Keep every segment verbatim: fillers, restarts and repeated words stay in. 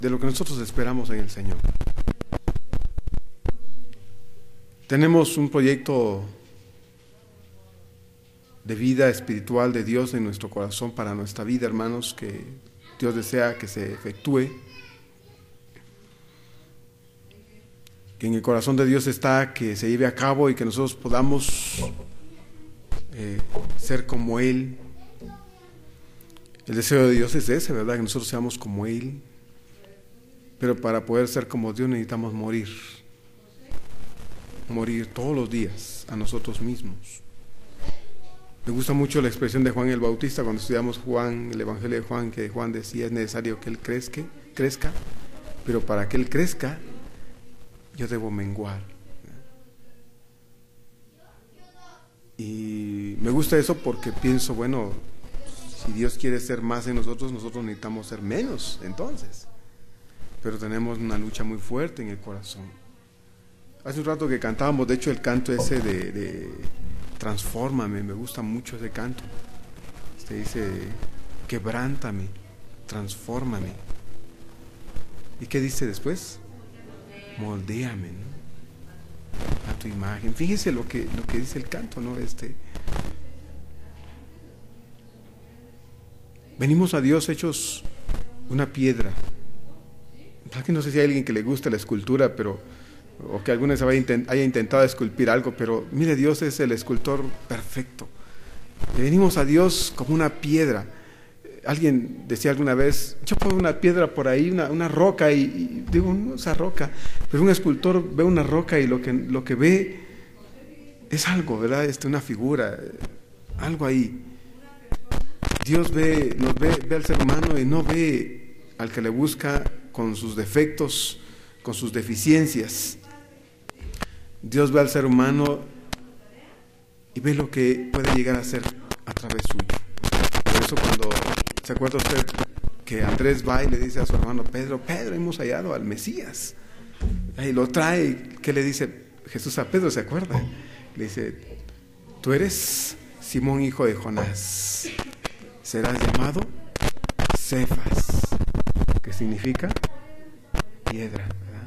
de lo que nosotros esperamos en el Señor. Tenemos un proyecto de vida espiritual de Dios en nuestro corazón para nuestra vida, hermanos, que Dios desea que se efectúe. Que en el corazón de Dios está que se lleve a cabo y que nosotros podamos eh, ser como Él. El deseo de Dios es ese, ¿verdad? Que nosotros seamos como Él. Pero para poder ser como Dios necesitamos morir. Morir todos los días a nosotros mismos. Me gusta mucho la expresión de Juan el Bautista cuando estudiamos Juan, el Evangelio de Juan, que Juan decía: es necesario que Él crezca, crezca, pero para que Él crezca, yo debo menguar. Y me gusta eso porque pienso, bueno, si Dios quiere ser más en nosotros, nosotros necesitamos ser menos, entonces. Pero tenemos una lucha muy fuerte en el corazón. Hace un rato que cantábamos, de hecho, el canto ese de... de Transfórmame, me gusta mucho ese canto. Este dice: quebrántame, transfórmame. ¿Y qué dice después? Moldéame, ¿no? A tu imagen. Fíjese lo que, lo que dice el canto, ¿no? Este, venimos a Dios hechos una piedra. No sé si hay alguien que le guste la escultura, pero o que alguna vez haya intentado esculpir algo, pero mire, Dios es el escultor perfecto. Y venimos a Dios como una piedra. Alguien decía alguna vez: yo pongo una piedra por ahí, una, una roca, y, y digo, no, esa roca, pero un escultor ve una roca y lo que, lo que ve es algo, ¿verdad? Este, una figura, algo ahí. Dios ve, nos ve, ve al ser humano y no ve al que le busca con sus defectos, con sus deficiencias. Dios ve al ser humano y ve lo que puede llegar a ser a través suyo. Por eso cuando se acuerda usted que Andrés va y le dice a su hermano Pedro: Pedro, hemos hallado al Mesías. Y lo trae. ¿Qué le dice Jesús a Pedro? ¿Se acuerda? Le dice: tú eres Simón, hijo de Jonás, serás llamado Cefas, que significa piedra.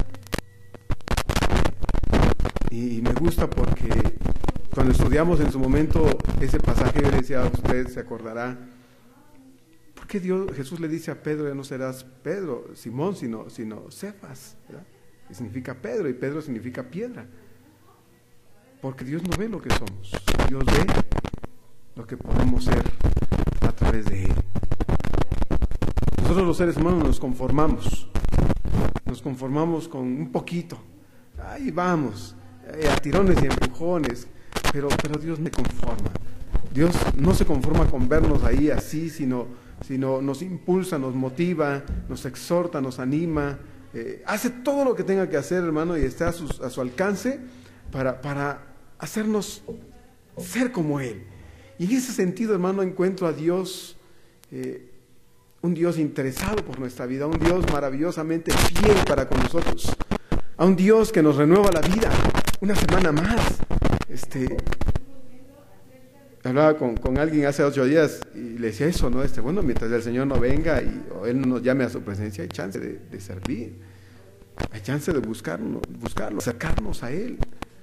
Y me gusta porque cuando estudiamos en su momento ese pasaje, yo le decía a usted, se acordará, ¿por qué Dios, Jesús le dice a Pedro: ya no serás Pedro, Simón, sino, sino Cefas, ¿verdad? Que significa Pedro, y Pedro significa piedra. Porque Dios no ve lo que somos, Dios ve lo que podemos ser a través de Él. Nosotros los seres humanos nos conformamos, nos conformamos con un poquito, ahí vamos, a tirones y empujones, pero, pero Dios me conforma. Dios no se conforma con vernos ahí así, sino, sino nos impulsa, nos motiva, nos exhorta, nos anima, eh, hace todo lo que tenga que hacer, hermano, y está a su, a su alcance para, para hacernos ser como Él. Y en ese sentido, hermano, encuentro a Dios, eh, un Dios interesado por nuestra vida, un Dios maravillosamente fiel para con nosotros, a un Dios que nos renueva la vida una semana más. Este, hablaba con, con alguien hace ocho días y le decía eso, ¿no? Este, bueno, mientras el Señor no venga y o Él no nos llame a su presencia, hay chance de, de servir, hay chance de buscarlo, buscarlo, acercarnos a Él.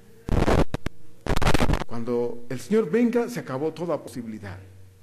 Cuando el Señor venga, se acabó toda posibilidad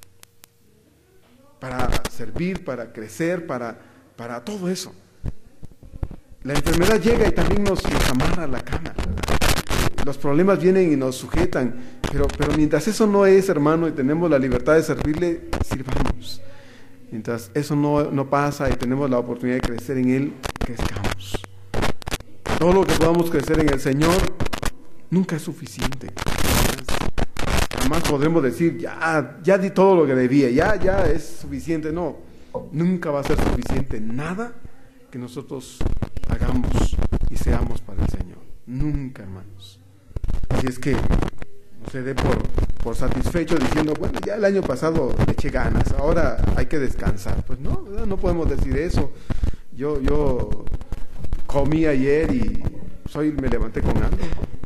para servir, para crecer, para, para todo eso. La enfermedad llega y también nos, nos amarra a la cama. Los problemas vienen y nos sujetan, pero, pero mientras eso no es, hermano, y tenemos la libertad de servirle, sirvamos. Mientras eso no, no pasa y tenemos la oportunidad de crecer en Él, crezcamos. Todo lo que podamos crecer en el Señor nunca es suficiente. Jamás podremos decir: ya, ya di todo lo que debía, ya, ya es suficiente. No, nunca va a ser suficiente nada que nosotros hagamos y seamos para el Señor. Nunca, hermanos. Así es que no se dé por, por satisfecho diciendo: bueno, ya el año pasado le eché ganas, ahora hay que descansar. Pues no, no podemos decir eso. Yo, yo comí ayer y hoy me levanté con hambre.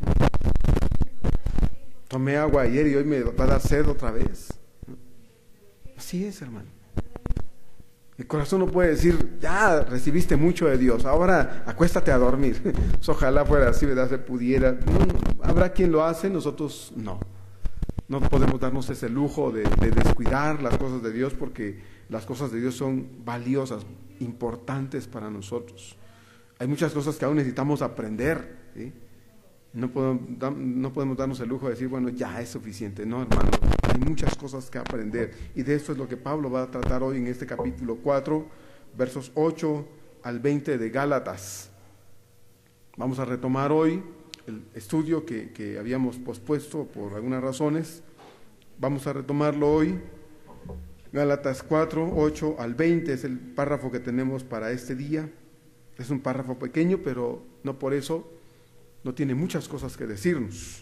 Tomé agua ayer y hoy me va a dar sed otra vez. Así es, hermano. El corazón no puede decir, ya recibiste mucho de Dios, ahora acuéstate a dormir. Pues ojalá fuera así, ¿verdad? Se pudiera. No, habrá quien lo hace, nosotros no. No podemos darnos ese lujo de, de descuidar las cosas de Dios, porque las cosas de Dios son valiosas, importantes para nosotros. Hay muchas cosas que aún necesitamos aprender, ¿sí? No podemos, no podemos darnos el lujo de decir, bueno, ya es suficiente. No, hermano, hay muchas cosas que aprender. Y de esto es lo que Pablo va a tratar hoy en este capítulo cuatro, versos ocho al veinte de Gálatas. Vamos a retomar hoy el estudio que, que habíamos pospuesto por algunas razones. Vamos a retomarlo hoy. Gálatas cuatro, ocho al veinte es el párrafo que tenemos para este día. Es un párrafo pequeño, pero no por eso no tiene muchas cosas que decirnos.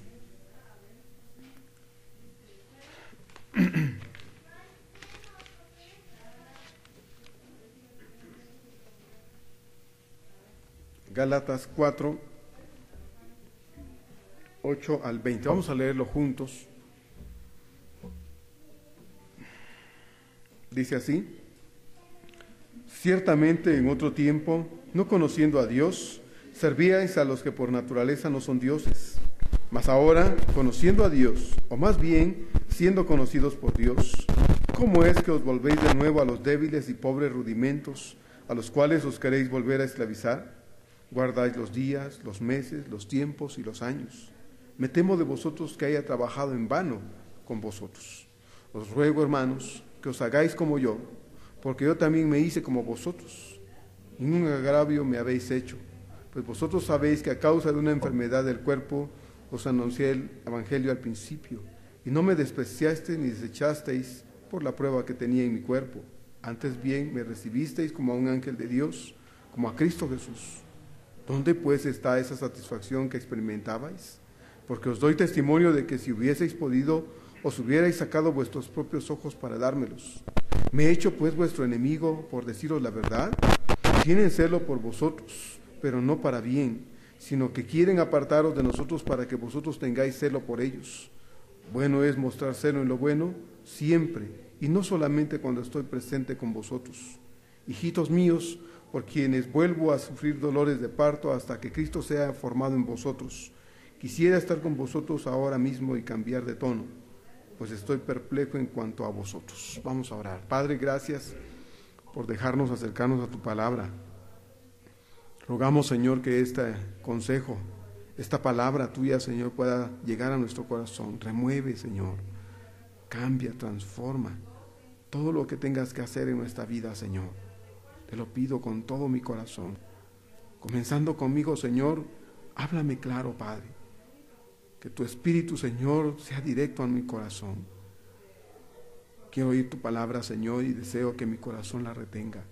Gálatas cuatro, ocho al veinte. Vamos a leerlo juntos. Dice así: ciertamente en otro tiempo, no conociendo a Dios, servíais a los que por naturaleza no son dioses. Mas ahora, conociendo a Dios, o más bien, siendo conocidos por Dios, ¿cómo es que os volvéis de nuevo a los débiles y pobres rudimentos, a los cuales os queréis volver a esclavizar? Guardáis los días, los meses, los tiempos y los años. Me temo de vosotros que haya trabajado en vano con vosotros. Os ruego, hermanos, que os hagáis como yo, porque yo también me hice como vosotros. Ningún agravio me habéis hecho, pues vosotros sabéis que a causa de una enfermedad del cuerpo os anuncié el evangelio al principio, y no me despreciasteis ni desechasteis por la prueba que tenía en mi cuerpo. Antes bien me recibisteis como a un ángel de Dios, como a Cristo Jesús. ¿Dónde pues está esa satisfacción que experimentabais? Porque os doy testimonio de que si hubieseis podido, os hubierais sacado vuestros propios ojos para dármelos. ¿Me he hecho pues vuestro enemigo por deciros la verdad? Tienen celo por vosotros, pero no para bien, sino que quieren apartaros de nosotros para que vosotros tengáis celo por ellos. Bueno es mostrar celo en lo bueno siempre, y no solamente cuando estoy presente con vosotros. Hijitos míos, por quienes vuelvo a sufrir dolores de parto hasta que Cristo sea formado en vosotros. Quisiera estar con vosotros ahora mismo y cambiar de tono, pues estoy perplejo en cuanto a vosotros. Vamos a orar. Padre, gracias por dejarnos acercarnos a tu palabra. Rogamos, Señor, que este consejo, esta palabra tuya, Señor, pueda llegar a nuestro corazón. Remueve, Señor, cambia, transforma todo lo que tengas que hacer en nuestra vida, Señor. Te lo pido con todo mi corazón. Comenzando conmigo, Señor, háblame claro, Padre. Que tu Espíritu, Señor, sea directo a mi corazón. Quiero oír tu palabra, Señor, y deseo que mi corazón la retenga.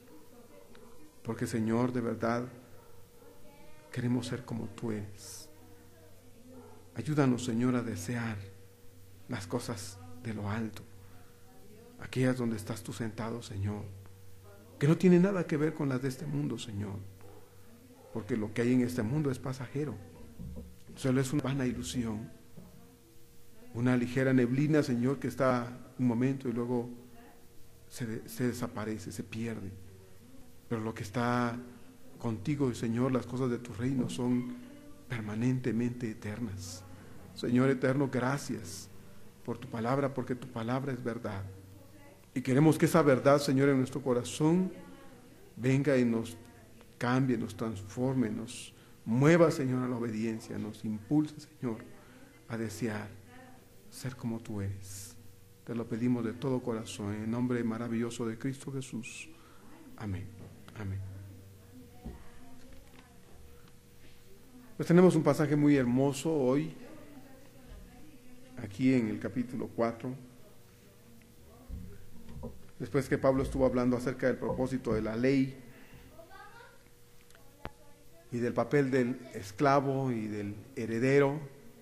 Porque, Señor, de verdad, queremos ser como tú eres. Ayúdanos, Señor, a desear las cosas de lo alto, aquellas donde estás tú sentado, Señor, que no tiene nada que ver con las de este mundo, Señor, porque lo que hay en este mundo es pasajero, solo es una vana ilusión, una ligera neblina, Señor, que está un momento y luego se, se desaparece, se pierde. Pero lo que está contigo, Señor, las cosas de tu reino son permanentemente eternas. Señor eterno, gracias por tu palabra, porque tu palabra es verdad. Y queremos que esa verdad, Señor, en nuestro corazón venga y nos cambie, nos transforme, nos mueva, Señor, a la obediencia, nos impulse, Señor, a desear ser como tú eres. Te lo pedimos de todo corazón, en el nombre maravilloso de Cristo Jesús. Amén. Amén. Pues tenemos un pasaje muy hermoso hoy, aquí en el capítulo cuatro. Después que Pablo estuvo hablando acerca del propósito de la ley y del papel del esclavo y del heredero,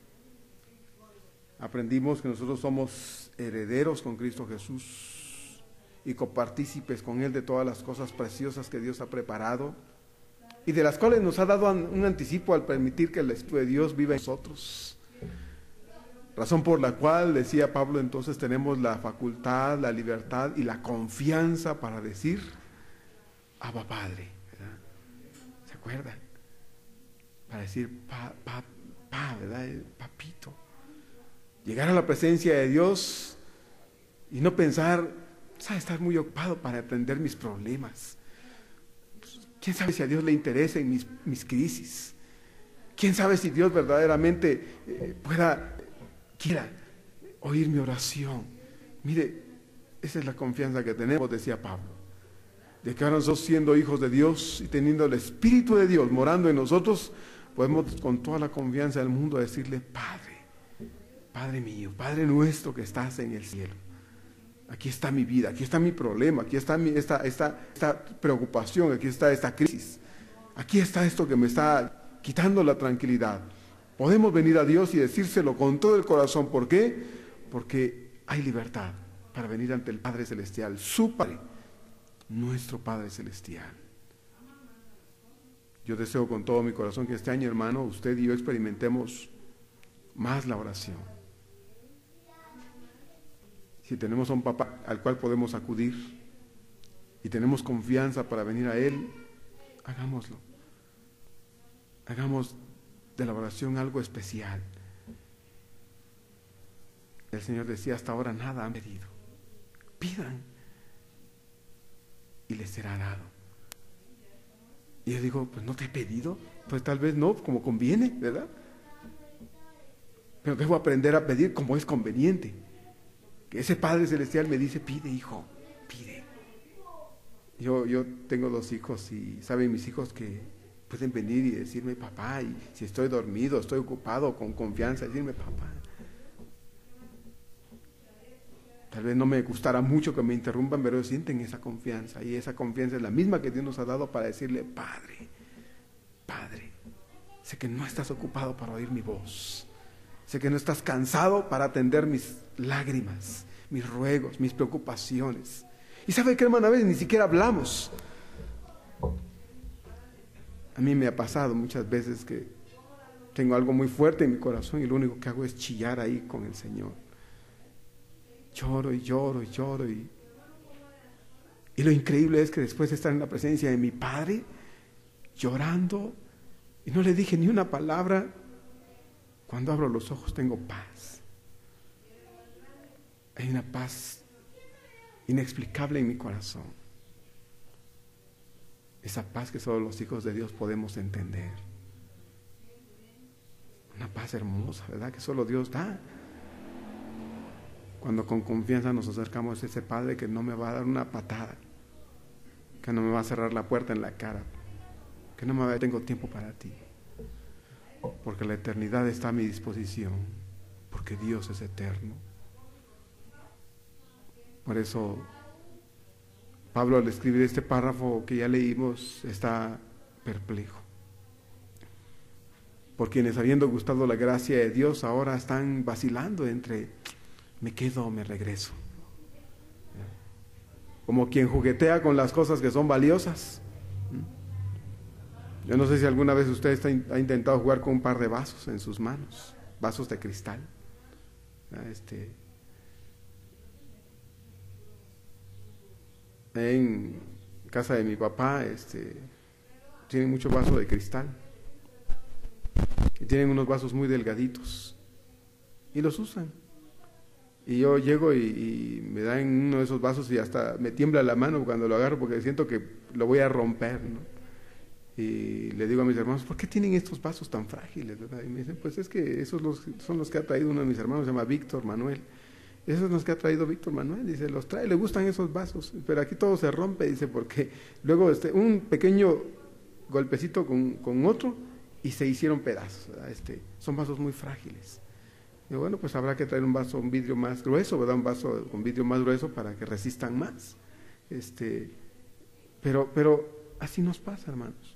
aprendimos que nosotros somos herederos con Cristo Jesús y copartícipes con Él de todas las cosas preciosas que Dios ha preparado y de las cuales nos ha dado un anticipo al permitir que el Espíritu de Dios viva en nosotros. Razón por la cual, decía Pablo, entonces tenemos la facultad, la libertad y la confianza para decir, Abba Padre, ¿verdad? ¿Se acuerdan? Para decir, pa, pa, pa, ¿verdad? Papito. Llegar a la presencia de Dios y no pensar, ¿sabes? Estar muy ocupado para atender mis problemas. ¿Quién sabe si a Dios le interesa en mis, mis crisis? ¿Quién sabe si Dios verdaderamente eh, pueda, quiera oír mi oración? Mire, esa es la confianza que tenemos, decía Pablo, de que ahora nosotros, siendo hijos de Dios y teniendo el Espíritu de Dios morando en nosotros, podemos con toda la confianza del mundo decirle, Padre, Padre mío, Padre nuestro que estás en el cielo. Aquí está mi vida, aquí está mi problema, aquí está mi, esta, esta, esta preocupación, aquí está esta crisis, aquí está esto que me está quitando la tranquilidad. Podemos venir a Dios y decírselo con todo el corazón. ¿Por qué? Porque hay libertad para venir ante el Padre Celestial, su Padre, nuestro Padre Celestial. Yo deseo con todo mi corazón que este año, hermano, usted y yo experimentemos más la oración. Si tenemos a un papá al cual podemos acudir y tenemos confianza para venir a Él, hagámoslo. Hagamos de la oración algo especial. El Señor decía, hasta ahora nada han pedido. Pidan y les será dado. Y yo digo, pues no te he pedido, pues tal vez no, como conviene, ¿verdad? Pero debo aprender a pedir como es conveniente. Que ese Padre Celestial me dice, pide, hijo, pide. Yo, yo tengo dos hijos y saben mis hijos que pueden venir y decirme, papá, y si estoy dormido, estoy ocupado, con confianza, decirme, papá. Tal vez no me gustará mucho que me interrumpan, pero sienten esa confianza, y esa confianza es la misma que Dios nos ha dado para decirle, Padre, Padre, sé que no estás ocupado para oír mi voz. Sé que no estás cansado para atender mis lágrimas, mis ruegos, mis preocupaciones. Y sabe que, hermano, a veces ni siquiera hablamos. A mí me ha pasado muchas veces que tengo algo muy fuerte en mi corazón y lo único que hago es chillar ahí con el Señor. Lloro y lloro y lloro. Y, y lo increíble es que después de estar en la presencia de mi Padre, llorando, y no le dije ni una palabra, cuando abro los ojos tengo paz. Hay una paz inexplicable en mi corazón. Esa paz que solo los hijos de Dios podemos entender. Una paz hermosa, ¿verdad? Que solo Dios da. Cuando con confianza nos acercamos a ese Padre que no me va a dar una patada, que no me va a cerrar la puerta en la cara, que no me va a decir, tengo tiempo para ti. Porque la eternidad está a mi disposición, porque Dios es eterno. Por eso Pablo, al escribir este párrafo que ya leímos, está perplejo. Por quienes, habiendo gustado la gracia de Dios, ahora están vacilando entre me quedo o me regreso. Como quien juguetea con las cosas que son valiosas. Yo no sé si alguna vez usted está, ha intentado jugar con un par de vasos en sus manos, vasos de cristal. Este, en casa de mi papá este, tienen muchos vasos de cristal y tienen unos vasos muy delgaditos y los usan. Y yo llego y, y me dan uno de esos vasos y hasta me tiembla la mano cuando lo agarro porque siento que lo voy a romper, ¿no? Y le digo a mis hermanos, ¿por qué tienen estos vasos tan frágiles, verdad? Y me dicen, pues es que esos los, son los que ha traído uno de mis hermanos, se llama Víctor Manuel. Esos son los que ha traído Víctor Manuel, dice, los trae, le gustan esos vasos, pero aquí todo se rompe, dice, porque luego este, un pequeño golpecito con, con otro y se hicieron pedazos, ¿verdad? Este, son vasos muy frágiles. Y bueno, pues habrá que traer un vaso, un vidrio más grueso, ¿verdad? Un vaso con vidrio más grueso para que resistan más. Este, pero, pero así nos pasa, hermanos.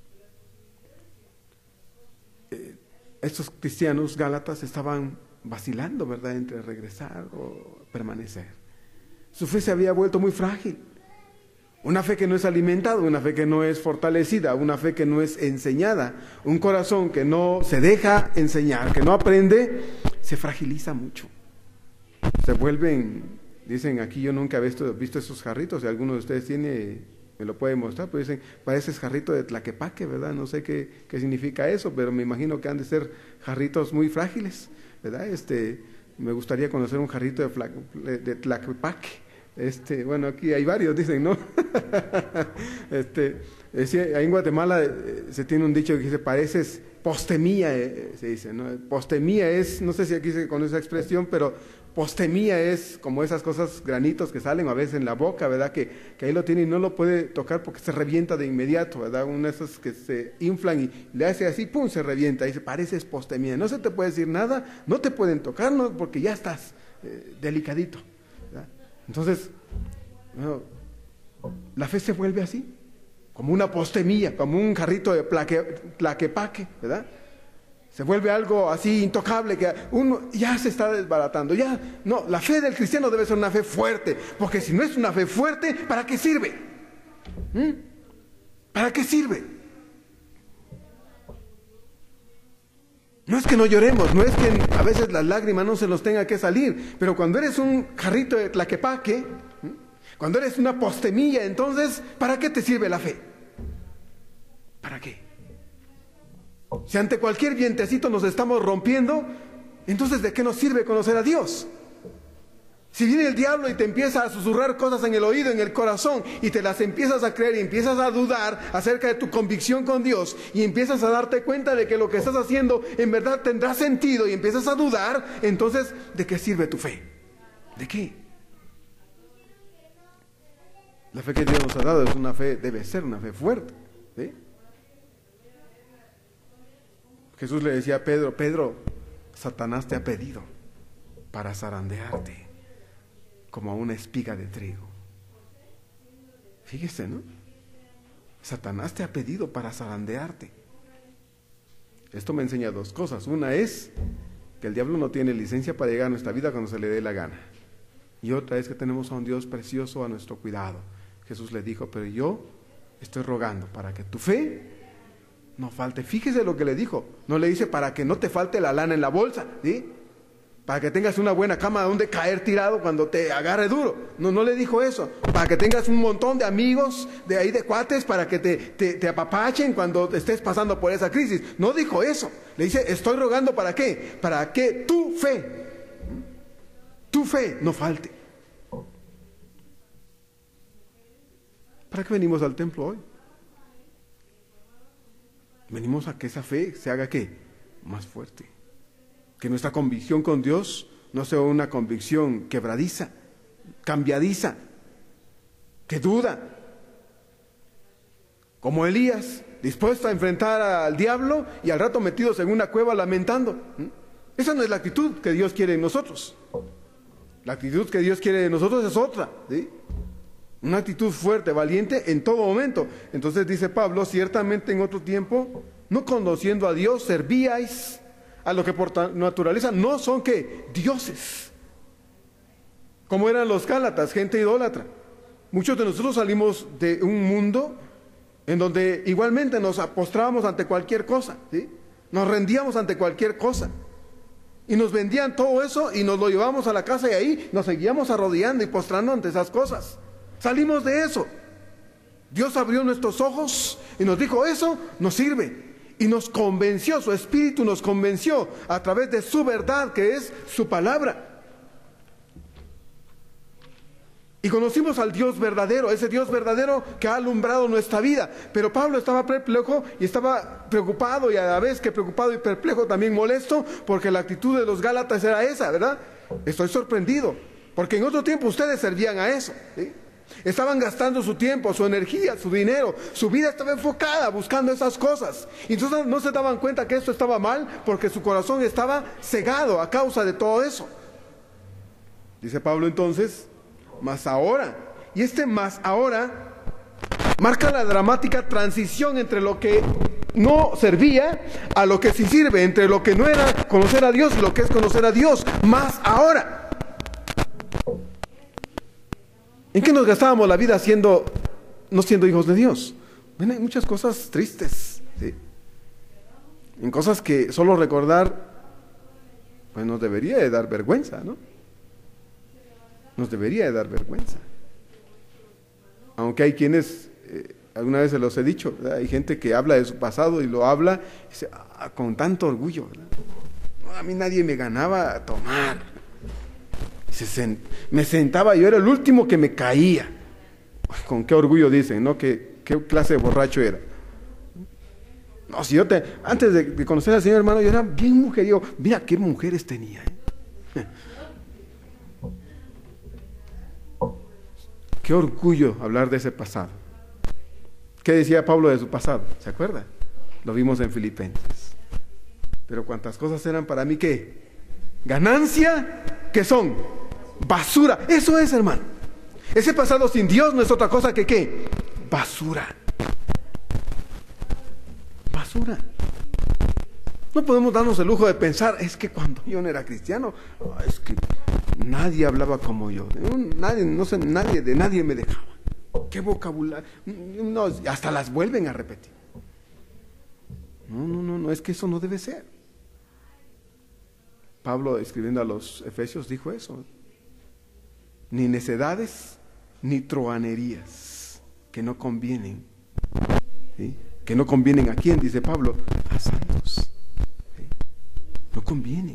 Eh, estos cristianos gálatas estaban vacilando, ¿verdad?, entre regresar o permanecer. Su fe se había vuelto muy frágil. Una fe que no es alimentada, una fe que no es fortalecida, una fe que no es enseñada, un corazón que no se deja enseñar, que no aprende, se fragiliza mucho. se vuelven, dicen aquí, yo nunca he visto, visto esos jarritos, si alguno de ustedes tiene, me lo puede mostrar, pero dicen, parece jarrito de tlaquepaque, ¿verdad? No sé qué, qué significa eso, pero me imagino que han de ser jarritos muy frágiles, ¿verdad? Este, me gustaría conocer un jarrito de, de tlaquepaque. Este, bueno, aquí hay varios, dicen, ¿no? este, decía, ahí en Guatemala eh, se tiene un dicho que dice, pareces postemía, eh, se dice, ¿no? Postemía es, no sé si aquí se conoce esa expresión, pero postemía es como esas cosas, granitos que salen a veces en la boca, ¿verdad? Que, que ahí lo tiene y no lo puede tocar porque se revienta de inmediato, ¿verdad? Una de esas que se inflan y le hace así, ¡pum!, se revienta. Y dice, pareces postemía. No se te puede decir nada, no te pueden tocar, ¿no? Porque ya estás eh, delicadito, ¿verdad? Entonces, bueno, la fe se vuelve así, como una postemilla, como un jarrito de tlaquepaque, ¿verdad? Se vuelve algo así intocable que uno ya se está desbaratando. Ya, no, la fe del cristiano debe ser una fe fuerte, porque si no es una fe fuerte, ¿para qué sirve? ¿Mm? ¿Para qué sirve? No es que no lloremos, no es que a veces las lágrimas no se nos tenga que salir, pero cuando eres un jarrito de tlaquepaque, cuando eres una postemilla, entonces, ¿para qué te sirve la fe? ¿Para qué? Si ante cualquier vientecito nos estamos rompiendo, entonces ¿de qué nos sirve conocer a Dios? Si viene el diablo y te empieza a susurrar cosas en el oído, en el corazón, y te las empiezas a creer y empiezas a dudar acerca de tu convicción con Dios, y empiezas a darte cuenta de que lo que estás haciendo en verdad tendrá sentido, y empiezas a dudar, entonces ¿de qué sirve tu fe? ¿De qué? La fe que Dios nos ha dado es una fe, debe ser una fe fuerte, ¿sí? Jesús le decía a Pedro, Pedro, Satanás te ha pedido para zarandearte como a una espiga de trigo. Fíjese, ¿no? Satanás te ha pedido para zarandearte. Esto me enseña dos cosas. Una es que el diablo no tiene licencia para llegar a nuestra vida cuando se le dé la gana. Y otra es que tenemos a un Dios precioso a nuestro cuidado. Jesús le dijo, pero yo estoy rogando para que tu fe no falte. Fíjese lo que le dijo. No le dice para que no te falte la lana en la bolsa, ¿sí? Para que tengas una buena cama donde caer tirado cuando te agarre duro. No, no le dijo eso. Para que tengas un montón de amigos de ahí de cuates para que te, te, te apapachen cuando estés pasando por esa crisis. No dijo eso. Le dice, estoy rogando para qué. Para que tu fe, tu fe no falte. ¿Para qué venimos al templo hoy? Venimos a que esa fe se haga ¿qué? Más fuerte. Que nuestra convicción con Dios no sea una convicción quebradiza, cambiadiza, que duda. Como Elías, dispuesto a enfrentar al diablo y al rato metidos en una cueva lamentando. Esa no es la actitud que Dios quiere en nosotros. La actitud que Dios quiere de nosotros es otra, ¿sí? Una actitud fuerte, valiente en todo momento. Entonces dice Pablo, ciertamente en otro tiempo, no conociendo a Dios, servíais a lo que por naturaleza no son que dioses, como eran los Gálatas, gente idólatra. Muchos de nosotros salimos de un mundo en donde igualmente nos apostrábamos ante cualquier cosa, ¿sí? Nos rendíamos ante cualquier cosa y nos vendían todo eso y nos lo llevamos a la casa y ahí nos seguíamos arrodillando y postrando ante esas cosas. Salimos de eso. Dios abrió nuestros ojos y nos dijo, eso nos sirve. Y nos convenció, su Espíritu nos convenció a través de su verdad, que es su palabra. Y conocimos al Dios verdadero, ese Dios verdadero que ha alumbrado nuestra vida. Pero Pablo estaba perplejo y estaba preocupado, y a la vez que preocupado y perplejo también molesto, porque la actitud de los Gálatas era esa, ¿verdad? Estoy sorprendido, porque en otro tiempo ustedes servían a eso, ¿sí? Estaban gastando su tiempo, su energía, su dinero, su vida estaba enfocada buscando esas cosas. Y entonces no se daban cuenta que esto estaba mal porque su corazón estaba cegado a causa de todo eso. Dice Pablo entonces, más ahora. Y este más ahora marca la dramática transición entre lo que no servía a lo que sí sirve, entre lo que no era conocer a Dios y lo que es conocer a Dios, más ahora. ¿En qué nos gastábamos la vida siendo, no siendo hijos de Dios? Bueno, hay muchas cosas tristes, ¿sí? En cosas que solo recordar, pues nos debería de dar vergüenza, ¿no? Nos debería de dar vergüenza. Aunque hay quienes, eh, alguna vez se los he dicho, ¿verdad? Hay gente que habla de su pasado y lo habla y dice, ah, con tanto orgullo, ¿verdad? No, a mí nadie me ganaba a tomar. Se sent, me sentaba, yo era el último que me caía. Con qué orgullo dicen, ¿no? ¿Qué, qué clase de borracho era? No, si yo te, antes de, de conocer al Señor, hermano, yo era bien mujeriego. Mira qué mujeres tenía, ¿eh? Qué orgullo hablar de ese pasado. ¿Qué decía Pablo de su pasado? ¿Se acuerda? Lo vimos en Filipenses. Pero cuántas cosas eran para mí, ¿qué? Ganancia, ¿qué son? Basura. Eso es, hermano. Ese pasado sin Dios no es otra cosa que ¿qué? Basura. Basura. No podemos darnos el lujo de pensar, es que cuando yo no era cristiano, es que nadie hablaba como yo. Nadie, no sé, nadie, de nadie me dejaba. ¿Qué vocabulario? No, hasta las vuelven a repetir. No, no, no, no, es que eso no debe ser. Pablo, escribiendo a los Efesios, dijo eso. Ni necedades, ni truhanerías, que no convienen. ¿Sí? Que no convienen a quién, dice Pablo, a santos. ¿Sí? No convienen.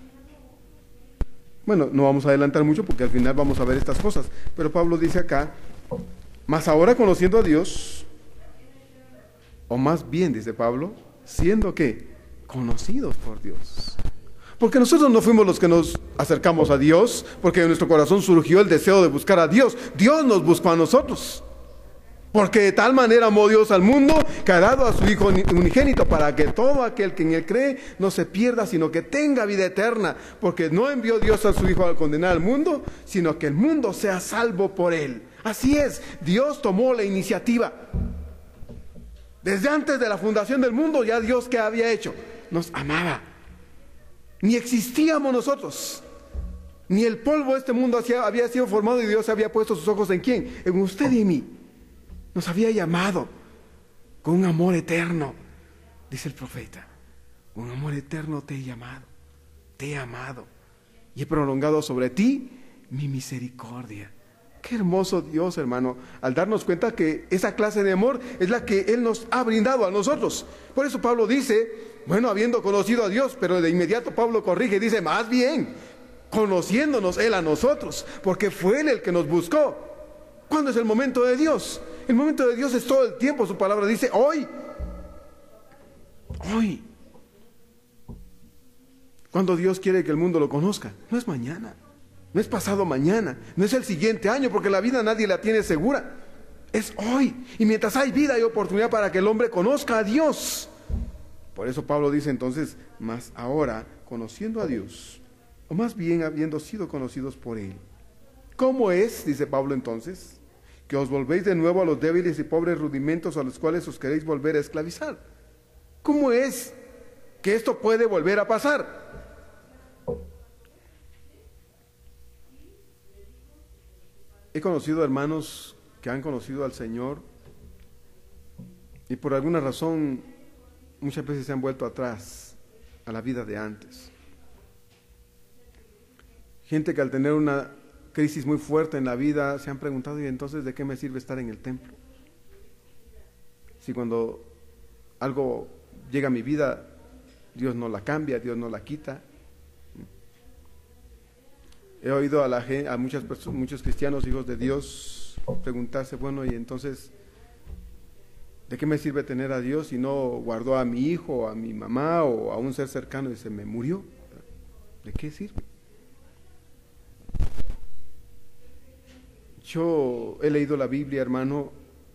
Bueno, no vamos a adelantar mucho porque al final vamos a ver estas cosas. Pero Pablo dice acá, mas ahora conociendo a Dios, o más bien, dice Pablo, siendo que conocidos por Dios. Porque nosotros no fuimos los que nos acercamos a Dios, porque en nuestro corazón surgió el deseo de buscar a Dios. Dios nos buscó a nosotros. Porque de tal manera amó Dios al mundo, que ha dado a su Hijo unigénito, para que todo aquel que en Él cree no se pierda, sino que tenga vida eterna. Porque no envió Dios a su Hijo a condenar al mundo, sino que el mundo sea salvo por Él. Así es, Dios tomó la iniciativa. Desde antes de la fundación del mundo, ya Dios, ¿qué había hecho? Nos amaba. Ni existíamos nosotros. Ni el polvo de este mundo había sido formado y Dios había puesto sus ojos en ¿quién? En usted y en mí. Nos había llamado con un amor eterno, dice el profeta. Un amor eterno te he llamado, te he amado y he prolongado sobre ti mi misericordia. Qué hermoso Dios, hermano, al darnos cuenta que esa clase de amor es la que Él nos ha brindado a nosotros. Por eso Pablo dice, bueno, habiendo conocido a Dios, pero de inmediato Pablo corrige y dice, más bien, conociéndonos Él a nosotros, porque fue Él el que nos buscó. ¿Cuándo es el momento de Dios? El momento de Dios es todo el tiempo. Su palabra dice hoy. Hoy. Cuando Dios quiere que el mundo lo conozca, no es mañana, no es pasado mañana, no es el siguiente año, porque la vida nadie la tiene segura. Es hoy. Y mientras hay vida hay oportunidad para que el hombre conozca a Dios. Por eso Pablo dice entonces, más ahora, conociendo a Dios, o más bien habiendo sido conocidos por Él. ¿Cómo es, dice Pablo entonces, que os volvéis de nuevo a los débiles y pobres rudimentos a los cuales os queréis volver a esclavizar? ¿Cómo es que esto puede volver a pasar? He conocido hermanos que han conocido al Señor y por alguna razón muchas veces se han vuelto atrás a la vida de antes. Gente que al tener una crisis muy fuerte en la vida se han preguntado, ¿y entonces de qué me sirve estar en el templo? Si cuando algo llega a mi vida, Dios no la cambia, Dios no la quita. He oído a, la, a muchas personas, muchos cristianos, hijos de Dios, preguntarse, bueno, y entonces, ¿de qué me sirve tener a Dios si no guardó a mi hijo, a mi mamá o a un ser cercano y se me murió? ¿De qué sirve? Yo he leído la Biblia, hermano,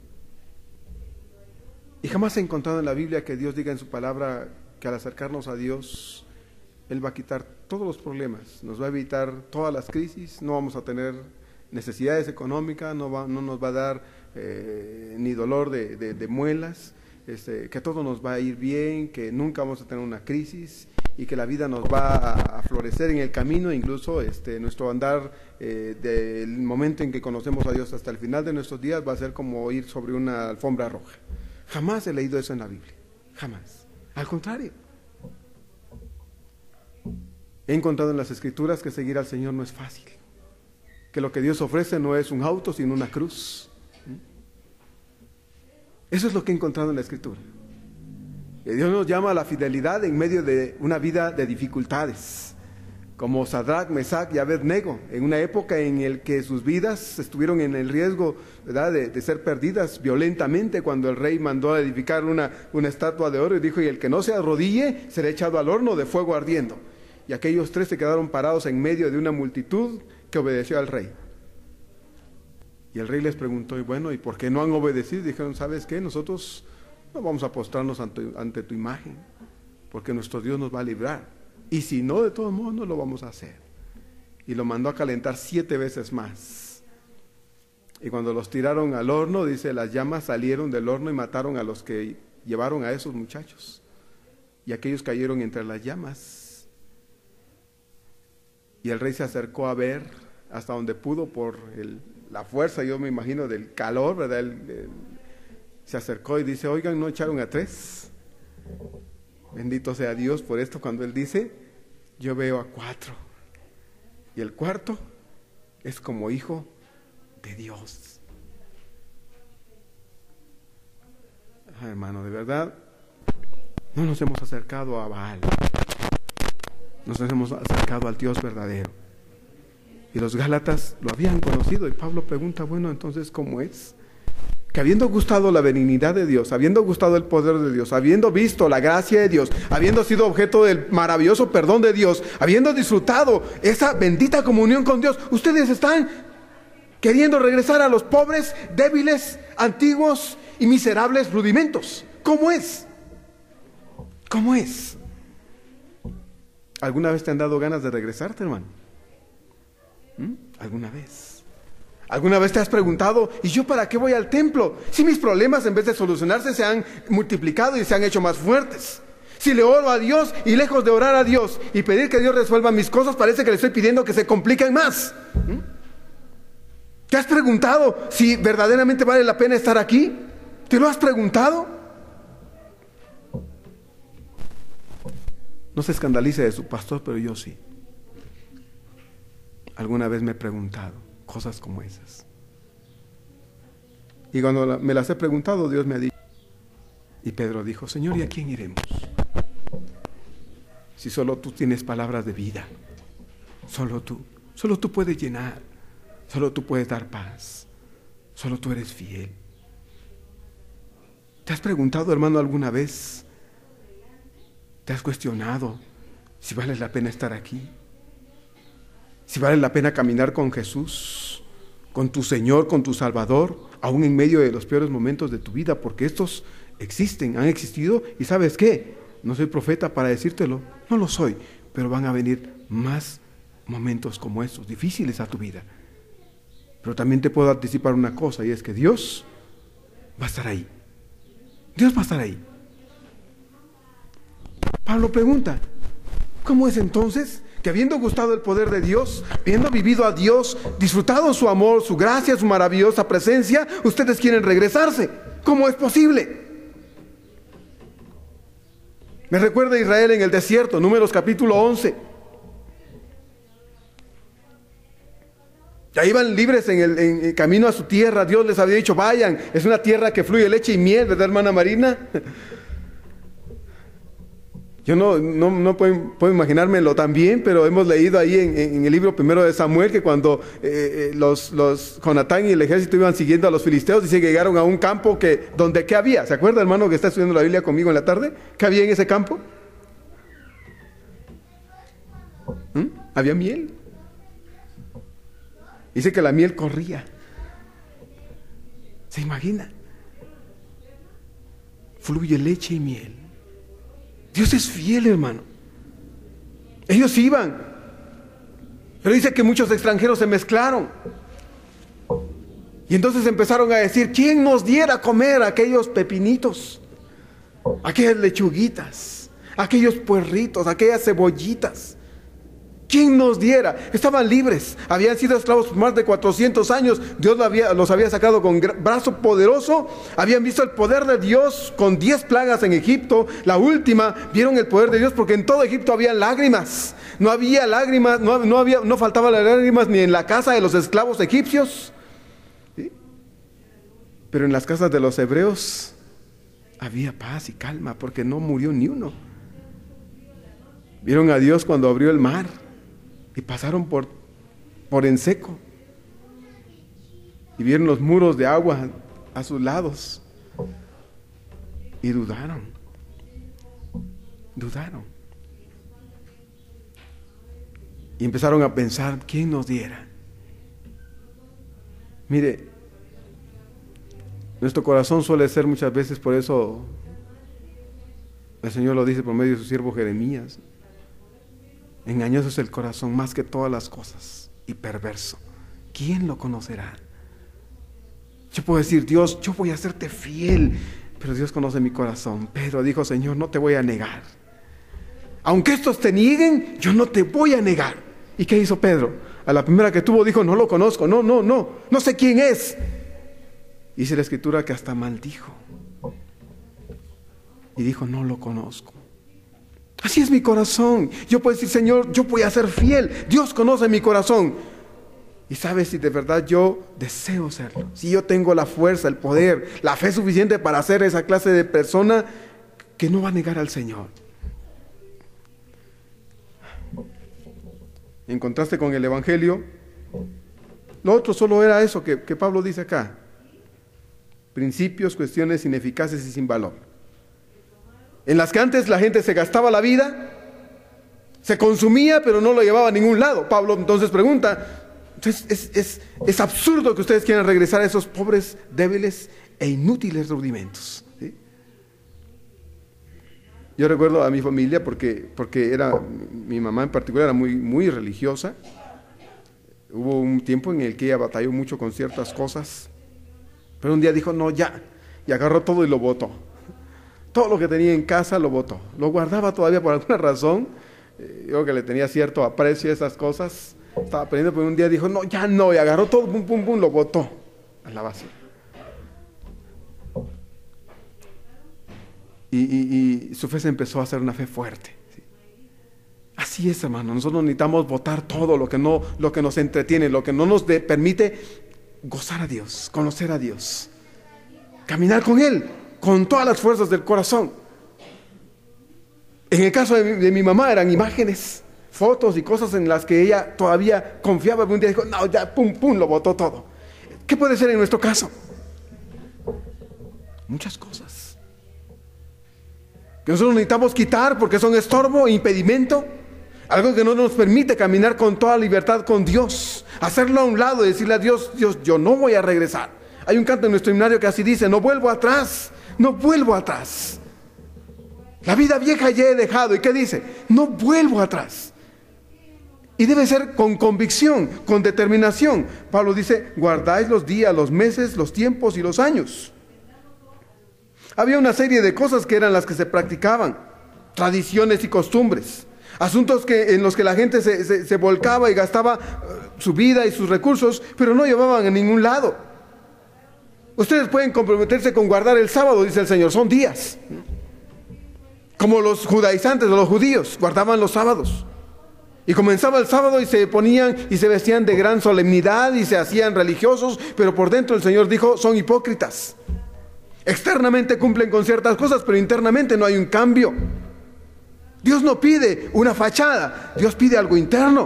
y jamás he encontrado en la Biblia que Dios diga en su palabra que al acercarnos a Dios, Él va a quitar todos los problemas, nos va a evitar todas las crisis, no vamos a tener necesidades económicas, no, va, no nos va a dar eh, ni dolor de, de, de muelas, este, que todo nos va a ir bien, que nunca vamos a tener una crisis y que la vida nos va a, a florecer en el camino, incluso este, nuestro andar eh, del momento en que conocemos a Dios hasta el final de nuestros días va a ser como ir sobre una alfombra roja. Jamás he leído eso en la Biblia, jamás. Al contrario, he encontrado en las Escrituras que seguir al Señor no es fácil. que lo que Dios ofrece no es un auto, sino una cruz. Eso es lo que he encontrado en la Escritura. Que Dios nos llama a la fidelidad en medio de una vida de dificultades, como Sadrach, Mesach y Abednego, en una época en la que sus vidas estuvieron en el riesgo, ¿verdad?, de, de ser perdidas violentamente, cuando el rey mandó a edificar una, una estatua de oro y dijo: y el que no se arrodille será echado al horno de fuego ardiendo. Y aquellos tres se quedaron parados en medio de una multitud que obedeció al rey. Y el rey les preguntó: y bueno, ¿y por qué no han obedecido? Dijeron: ¿sabes qué? Nosotros no vamos a postrarnos ante, ante tu imagen, porque nuestro Dios nos va a librar. Y si no, de todos modos no lo vamos a hacer. Y lo mandó a calentar siete veces más. Y cuando los tiraron al horno, dice, las llamas salieron del horno y mataron a los que llevaron a esos muchachos. Y aquellos cayeron entre las llamas. Y el rey se acercó a ver hasta donde pudo por el, la fuerza, yo me imagino, del calor, ¿verdad? El, el, se acercó y dice: oigan, ¿no echaron a tres? Bendito sea Dios por esto, cuando Él dice: yo veo a cuatro. Y el cuarto es como hijo de Dios. Ah, hermano, de verdad, no nos hemos acercado a Baal. Nos hemos acercado al Dios verdadero. Y los Gálatas lo habían conocido. Y Pablo pregunta: bueno, entonces, ¿cómo es? Que habiendo gustado la benignidad de Dios, habiendo gustado el poder de Dios, habiendo visto la gracia de Dios, habiendo sido objeto del maravilloso perdón de Dios, habiendo disfrutado esa bendita comunión con Dios, ustedes están queriendo regresar a los pobres, débiles, antiguos y miserables rudimentos. ¿Cómo es? ¿Cómo es? ¿Alguna vez te han dado ganas de regresarte, hermano? ¿Mm? ¿Alguna vez? ¿Alguna vez te has preguntado: ¿y yo para qué voy al templo? Si mis problemas, en vez de solucionarse, se han multiplicado y se han hecho más fuertes. Si le oro a Dios y lejos de orar a Dios y pedir que Dios resuelva mis cosas, parece que le estoy pidiendo que se compliquen más. ¿Mm? ¿Te has preguntado si verdaderamente vale la pena estar aquí? ¿Te lo has preguntado? No se escandalice de su pastor, pero yo sí. Alguna vez me he preguntado cosas como esas. Y cuando me las he preguntado, Dios me ha dicho. Y Pedro dijo: Señor, ¿y a quién iremos? Si solo tú tienes palabras de vida. Solo tú. Solo tú puedes llenar. Solo tú puedes dar paz. Solo tú eres fiel. ¿Te has preguntado, hermano, alguna vez? ¿Te has cuestionado si vale la pena estar aquí? Si vale la pena caminar con Jesús, con tu Señor, con tu Salvador, aún en medio de los peores momentos de tu vida, porque estos existen, han existido, y ¿sabes qué? No soy profeta para decírtelo, no lo soy, pero van a venir más momentos como estos, difíciles a tu vida. Pero también te puedo anticipar una cosa, y es que Dios va a estar ahí. Dios va a estar ahí. Pablo pregunta: ¿cómo es entonces que habiendo gustado el poder de Dios, habiendo vivido a Dios, disfrutado su amor, su gracia, su maravillosa presencia, ustedes quieren regresarse? ¿Cómo es posible? Me recuerda a Israel en el desierto, Números capítulo once. Ya iban libres en el, en el camino a su tierra. Dios les había dicho: vayan, es una tierra que fluye leche y miel, ¿verdad, hermana Marina? Yo no, no, no puedo, puedo imaginármelo tan bien, pero hemos leído ahí en, en el libro primero de Samuel que cuando eh, los, los Jonatán y el ejército iban siguiendo a los filisteos, dice que llegaron a un campo que, donde ¿qué había? ¿Se acuerda, hermano, que está estudiando la Biblia conmigo en la tarde? ¿Qué había en ese campo? ¿Mm? Había miel. Dice que la miel corría. ¿Se imagina? Fluye leche y miel. Dios es fiel, hermano. Ellos iban, pero dice que muchos extranjeros se mezclaron. Y entonces empezaron a decir: ¿quién nos diera a comer aquellos pepinitos, aquellas lechuguitas, aquellos puerritos, aquellas cebollitas? ¿Quién nos diera? Estaban libres, habían sido esclavos por más de cuatrocientos años. Dios los había, los había sacado con brazo poderoso. Habían visto el poder de Dios con diez plagas en Egipto. La última, vieron el poder de Dios porque en todo Egipto había lágrimas. No había lágrimas, no, no, había, no faltaban las lágrimas ni en la casa de los esclavos egipcios. ¿Sí? Pero en las casas de los hebreos había paz y calma porque no murió ni uno. Vieron a Dios cuando abrió el mar y pasaron por, por en seco. Y vieron los muros de agua a sus lados. Y dudaron. Dudaron. Y empezaron a pensar, ¿quién nos diera? Mire, nuestro corazón suele ser muchas veces, por eso el Señor lo dice por medio de su siervo Jeremías. Engañoso es el corazón más que todas las cosas y perverso. ¿Quién lo conocerá? Yo puedo decir, Dios, yo voy a hacerte fiel, pero Dios conoce mi corazón. Pedro dijo, Señor, no te voy a negar. Aunque estos te nieguen, yo no te voy a negar. ¿Y qué hizo Pedro? A la primera que tuvo dijo, no lo conozco, no, no, no, no sé quién es. Dice la Escritura que hasta maldijo. Y dijo, no lo conozco. Así es mi corazón. Yo puedo decir, Señor, yo voy a ser fiel. Dios conoce mi corazón. Y sabes si de verdad yo deseo serlo. Si yo tengo la fuerza, el poder, la fe suficiente para ser esa clase de persona que no va a negar al Señor. En contraste con el Evangelio, lo otro solo era eso que, que Pablo dice acá. Principios, cuestiones ineficaces y sin valor. En las que antes la gente se gastaba la vida, se consumía, pero no lo llevaba a ningún lado. Pablo entonces pregunta, entonces es, es, es absurdo que ustedes quieran regresar a esos pobres, débiles e inútiles rudimentos. ¿Sí? Yo recuerdo a mi familia porque, porque era, mi mamá en particular era muy, muy religiosa. Hubo un tiempo en el que ella batalló mucho con ciertas cosas, pero un día dijo, no, ya, y agarró todo y lo botó. Todo lo que tenía en casa lo botó. Lo guardaba todavía por alguna razón. Eh, yo que le tenía cierto aprecio a esas cosas. Estaba aprendiendo, pero un día dijo, no, ya no. Y agarró todo, pum, pum, pum, lo botó a la basura. Y, y, y su fe se empezó a hacer una fe fuerte. ¿Sí? Así es, hermano. Nosotros necesitamos botar todo lo que, no, lo que nos entretiene, lo que no nos de, permite gozar a Dios, conocer a Dios. Caminar con Él. Con todas las fuerzas del corazón. En el caso de mi, de mi mamá eran imágenes, fotos y cosas en las que ella todavía confiaba. Un día dijo, no, ya, pum, pum, lo botó todo. ¿Qué puede ser en nuestro caso? Muchas cosas que nosotros necesitamos quitar porque son estorbo e impedimento. Algo que no nos permite caminar con toda libertad con Dios. Hacerlo a un lado y decirle a Dios, Dios, yo no voy a regresar. Hay un canto en nuestro himnario que así dice, no vuelvo atrás. No vuelvo atrás. La vida vieja ya he dejado. ¿Y qué dice? No vuelvo atrás. Y debe ser con convicción, con determinación. Pablo dice, guardáis los días, los meses, los tiempos y los años. Había una serie de cosas que eran las que se practicaban. Tradiciones y costumbres. Asuntos que, en los que la gente se, se, se volcaba y gastaba uh, su vida y sus recursos, pero no llevaban a ningún lado. Ustedes pueden comprometerse con guardar el sábado, dice el Señor, son días. Como los judaizantes o los judíos, guardaban los sábados. Y comenzaba el sábado y se ponían y se vestían de gran solemnidad y se hacían religiosos, pero por dentro el Señor dijo, son hipócritas. Externamente cumplen con ciertas cosas, pero internamente no hay un cambio. Dios no pide una fachada, Dios pide algo interno.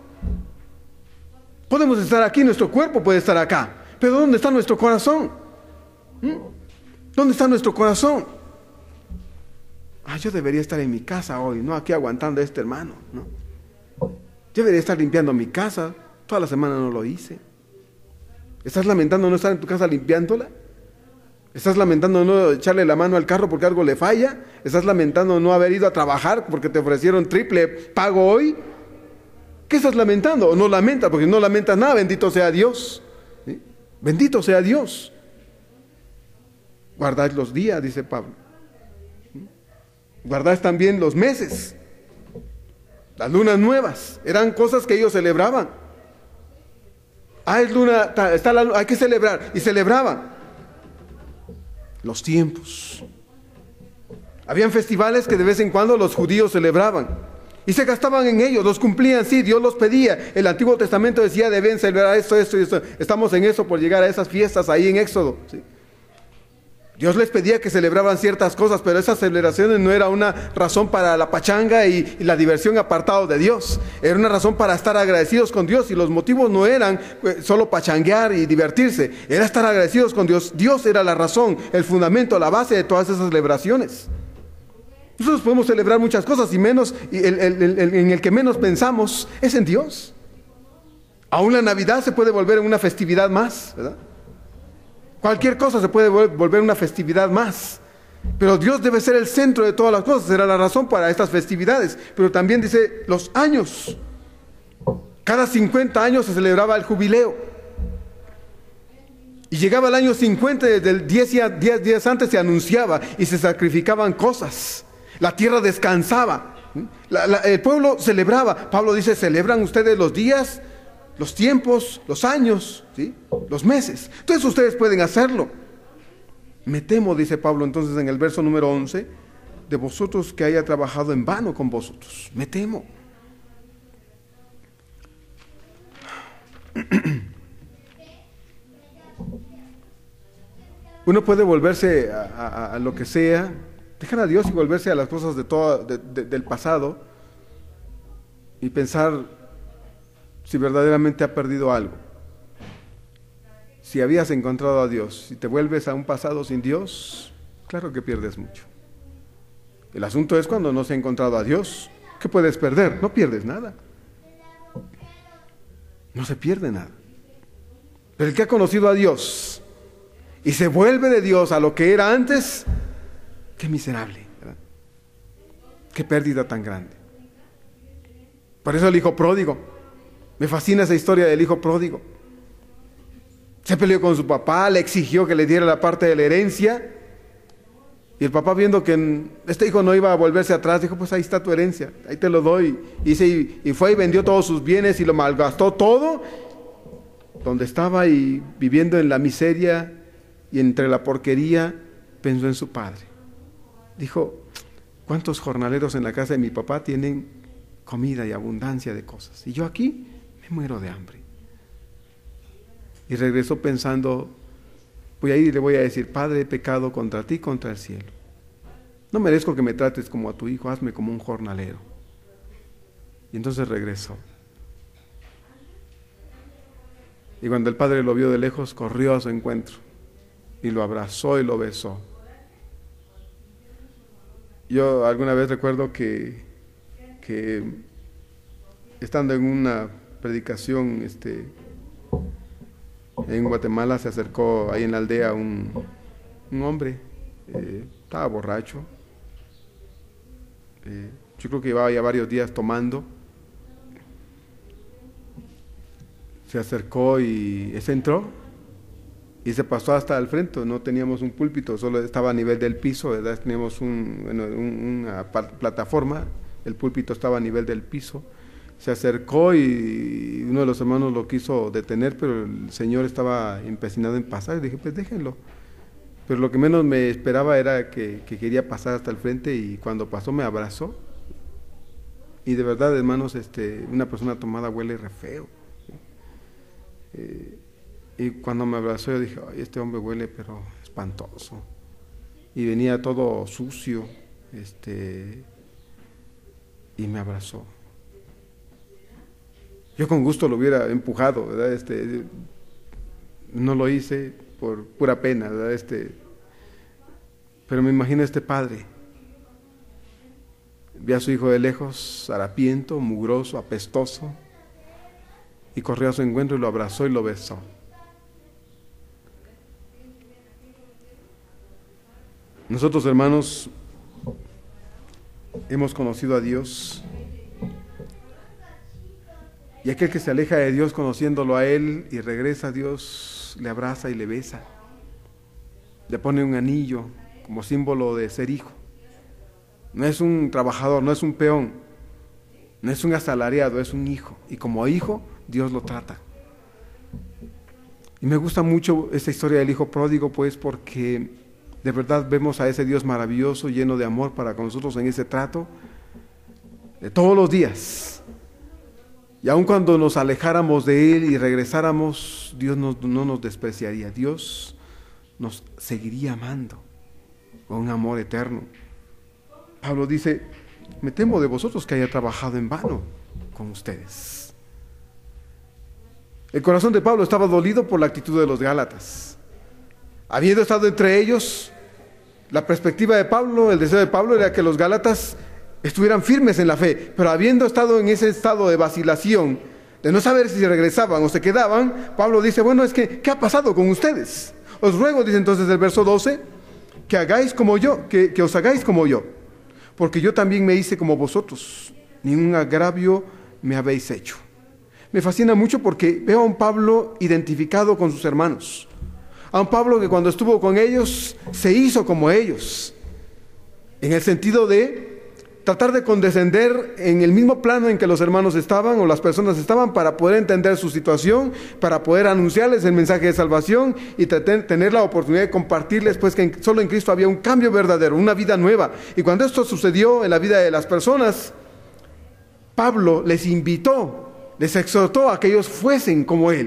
Podemos estar aquí, nuestro cuerpo puede estar acá. Pero ¿dónde está nuestro corazón? ¿Mm? ¿Dónde está nuestro corazón? Ah, yo debería estar en mi casa hoy, no aquí aguantando a este hermano, ¿no? Yo debería estar limpiando mi casa, toda la semana no lo hice. ¿Estás lamentando no estar en tu casa limpiándola? ¿Estás lamentando no echarle la mano al carro porque algo le falla? ¿Estás lamentando no haber ido a trabajar porque te ofrecieron triple pago hoy? ¿Qué estás lamentando? ¿O no lamentas? Porque no lamentas nada, bendito sea Dios. ¿Sí? Bendito sea Dios. Guardad los días, dice Pablo. Guardad también los meses. Las lunas nuevas eran cosas que ellos celebraban. Ah, es luna, está la, hay que celebrar. Y celebraban los tiempos. Habían festivales que de vez en cuando los judíos celebraban. Y se gastaban en ellos, los cumplían, sí, Dios los pedía. El Antiguo Testamento decía, deben celebrar esto, esto y esto. Estamos en eso por llegar a esas fiestas ahí en Éxodo, ¿sí? Dios les pedía que celebraban ciertas cosas, pero esas celebraciones no era una razón para la pachanga y, y la diversión apartado de Dios. Era una razón para estar agradecidos con Dios, y los motivos no eran solo pachanguear y divertirse, era estar agradecidos con Dios. Dios era la razón, el fundamento, la base de todas esas celebraciones. Nosotros podemos celebrar muchas cosas y menos, y el, el, el, el, en el que menos pensamos es en Dios. Aún la Navidad se puede volver una festividad más, ¿verdad? Cualquier cosa se puede volver una festividad más. Pero Dios debe ser el centro de todas las cosas. Será la razón para estas festividades. Pero también dice los años. Cada cincuenta años se celebraba el jubileo. Y llegaba el año cincuenta, desde el diez días antes se anunciaba y se sacrificaban cosas. La tierra descansaba. La, la, el pueblo celebraba. Pablo dice, ¿celebran ustedes los días, los tiempos, los años, ¿sí? Los meses? Entonces ustedes pueden hacerlo. Me temo, dice Pablo entonces en el verso número once, de vosotros que haya trabajado en vano con vosotros. Me temo. Uno puede volverse a, a, a lo que sea, dejar a Dios y volverse a las cosas de todo, de, de, del pasado, y pensar si verdaderamente ha perdido algo. Si habías encontrado a Dios, si te vuelves a un pasado sin Dios, claro que pierdes mucho. El asunto es cuando no se ha encontrado a Dios, ¿qué puedes perder? No pierdes nada. No se pierde nada. Pero el que ha conocido a Dios y se vuelve de Dios a lo que era antes, qué miserable, ¿verdad? Qué pérdida tan grande. Por eso el hijo pródigo, me fascina esa historia del hijo pródigo. Se peleó con su papá, le exigió que le diera la parte de la herencia, y el papá, viendo que este hijo no iba a volverse atrás, dijo, pues ahí está tu herencia, ahí te lo doy. Y, se, y fue y vendió todos sus bienes y lo malgastó todo, donde estaba, y viviendo en la miseria y entre la porquería, pensó en su padre. Dijo, ¿cuántos jornaleros en la casa de mi papá tienen comida y abundancia de cosas? Y yo aquí me muero de hambre. Y regresó pensando, voy a ir y le voy a decir, Padre, he pecado contra ti, contra el cielo. No merezco que me trates como a tu hijo, hazme como un jornalero. Y entonces regresó. Y cuando el padre lo vio de lejos, corrió a su encuentro y lo abrazó y lo besó. Yo alguna vez recuerdo que, que estando en una predicación este, en Guatemala, se acercó ahí en la aldea un, un hombre, eh, estaba borracho, eh, yo creo que llevaba ya varios días tomando. Se acercó y se entró y se pasó hasta el frente. No teníamos un púlpito, solo estaba a nivel del piso, ¿verdad? Teníamos un, bueno, un, una plataforma, el púlpito estaba a nivel del piso. Se acercó y uno de los hermanos lo quiso detener, pero el señor estaba empecinado en pasar. Y dije, pues déjenlo. Pero lo que menos me esperaba era que, que quería pasar hasta el frente, y cuando pasó me abrazó. Y de verdad, hermanos, este, una persona tomada huele re feo. Eh, y cuando me abrazó yo dije, ay, este hombre huele pero espantoso. Y venía todo sucio, este, y me abrazó. Yo con gusto lo hubiera empujado, ¿verdad? Este, no lo hice por pura pena, ¿verdad? Este, pero me imagino a este padre. Vi a su hijo de lejos, harapiento, mugroso, apestoso, y corrió a su encuentro y lo abrazó y lo besó. Nosotros, hermanos, hemos conocido a Dios. Y aquel que se aleja de Dios conociéndolo a Él y regresa a Dios, le abraza y le besa. Le pone un anillo como símbolo de ser hijo. No es un trabajador, no es un peón. No es un asalariado, es un hijo. Y como hijo, Dios lo trata. Y me gusta mucho esta historia del hijo pródigo, pues, porque de verdad vemos a ese Dios maravilloso, lleno de amor para con nosotros en ese trato de todos los días. Y aun cuando nos alejáramos de Él y regresáramos, Dios no, no nos despreciaría. Dios nos seguiría amando con un amor eterno. Pablo dice: me temo de vosotros que haya trabajado en vano con ustedes. El corazón de Pablo estaba dolido por la actitud de los Gálatas. Habiendo estado entre ellos, la perspectiva de Pablo, el deseo de Pablo era que los Gálatas estuvieran firmes en la fe, pero habiendo estado en ese estado de vacilación, de no saber si regresaban o se quedaban, Pablo dice: bueno, es que, ¿qué ha pasado con ustedes? Os ruego, dice entonces el verso doce, que hagáis como yo, que, que os hagáis como yo, porque yo también me hice como vosotros, ningún agravio me habéis hecho. Me fascina mucho porque veo a un Pablo identificado con sus hermanos, a un Pablo que cuando estuvo con ellos se hizo como ellos, en el sentido de tratar de condescender en el mismo plano en que los hermanos estaban o las personas estaban, para poder entender su situación, para poder anunciarles el mensaje de salvación y tener la oportunidad de compartirles pues que solo en Cristo había un cambio verdadero, una vida nueva. Y cuando esto sucedió en la vida de las personas, Pablo les invitó, les exhortó a que ellos fuesen como Él.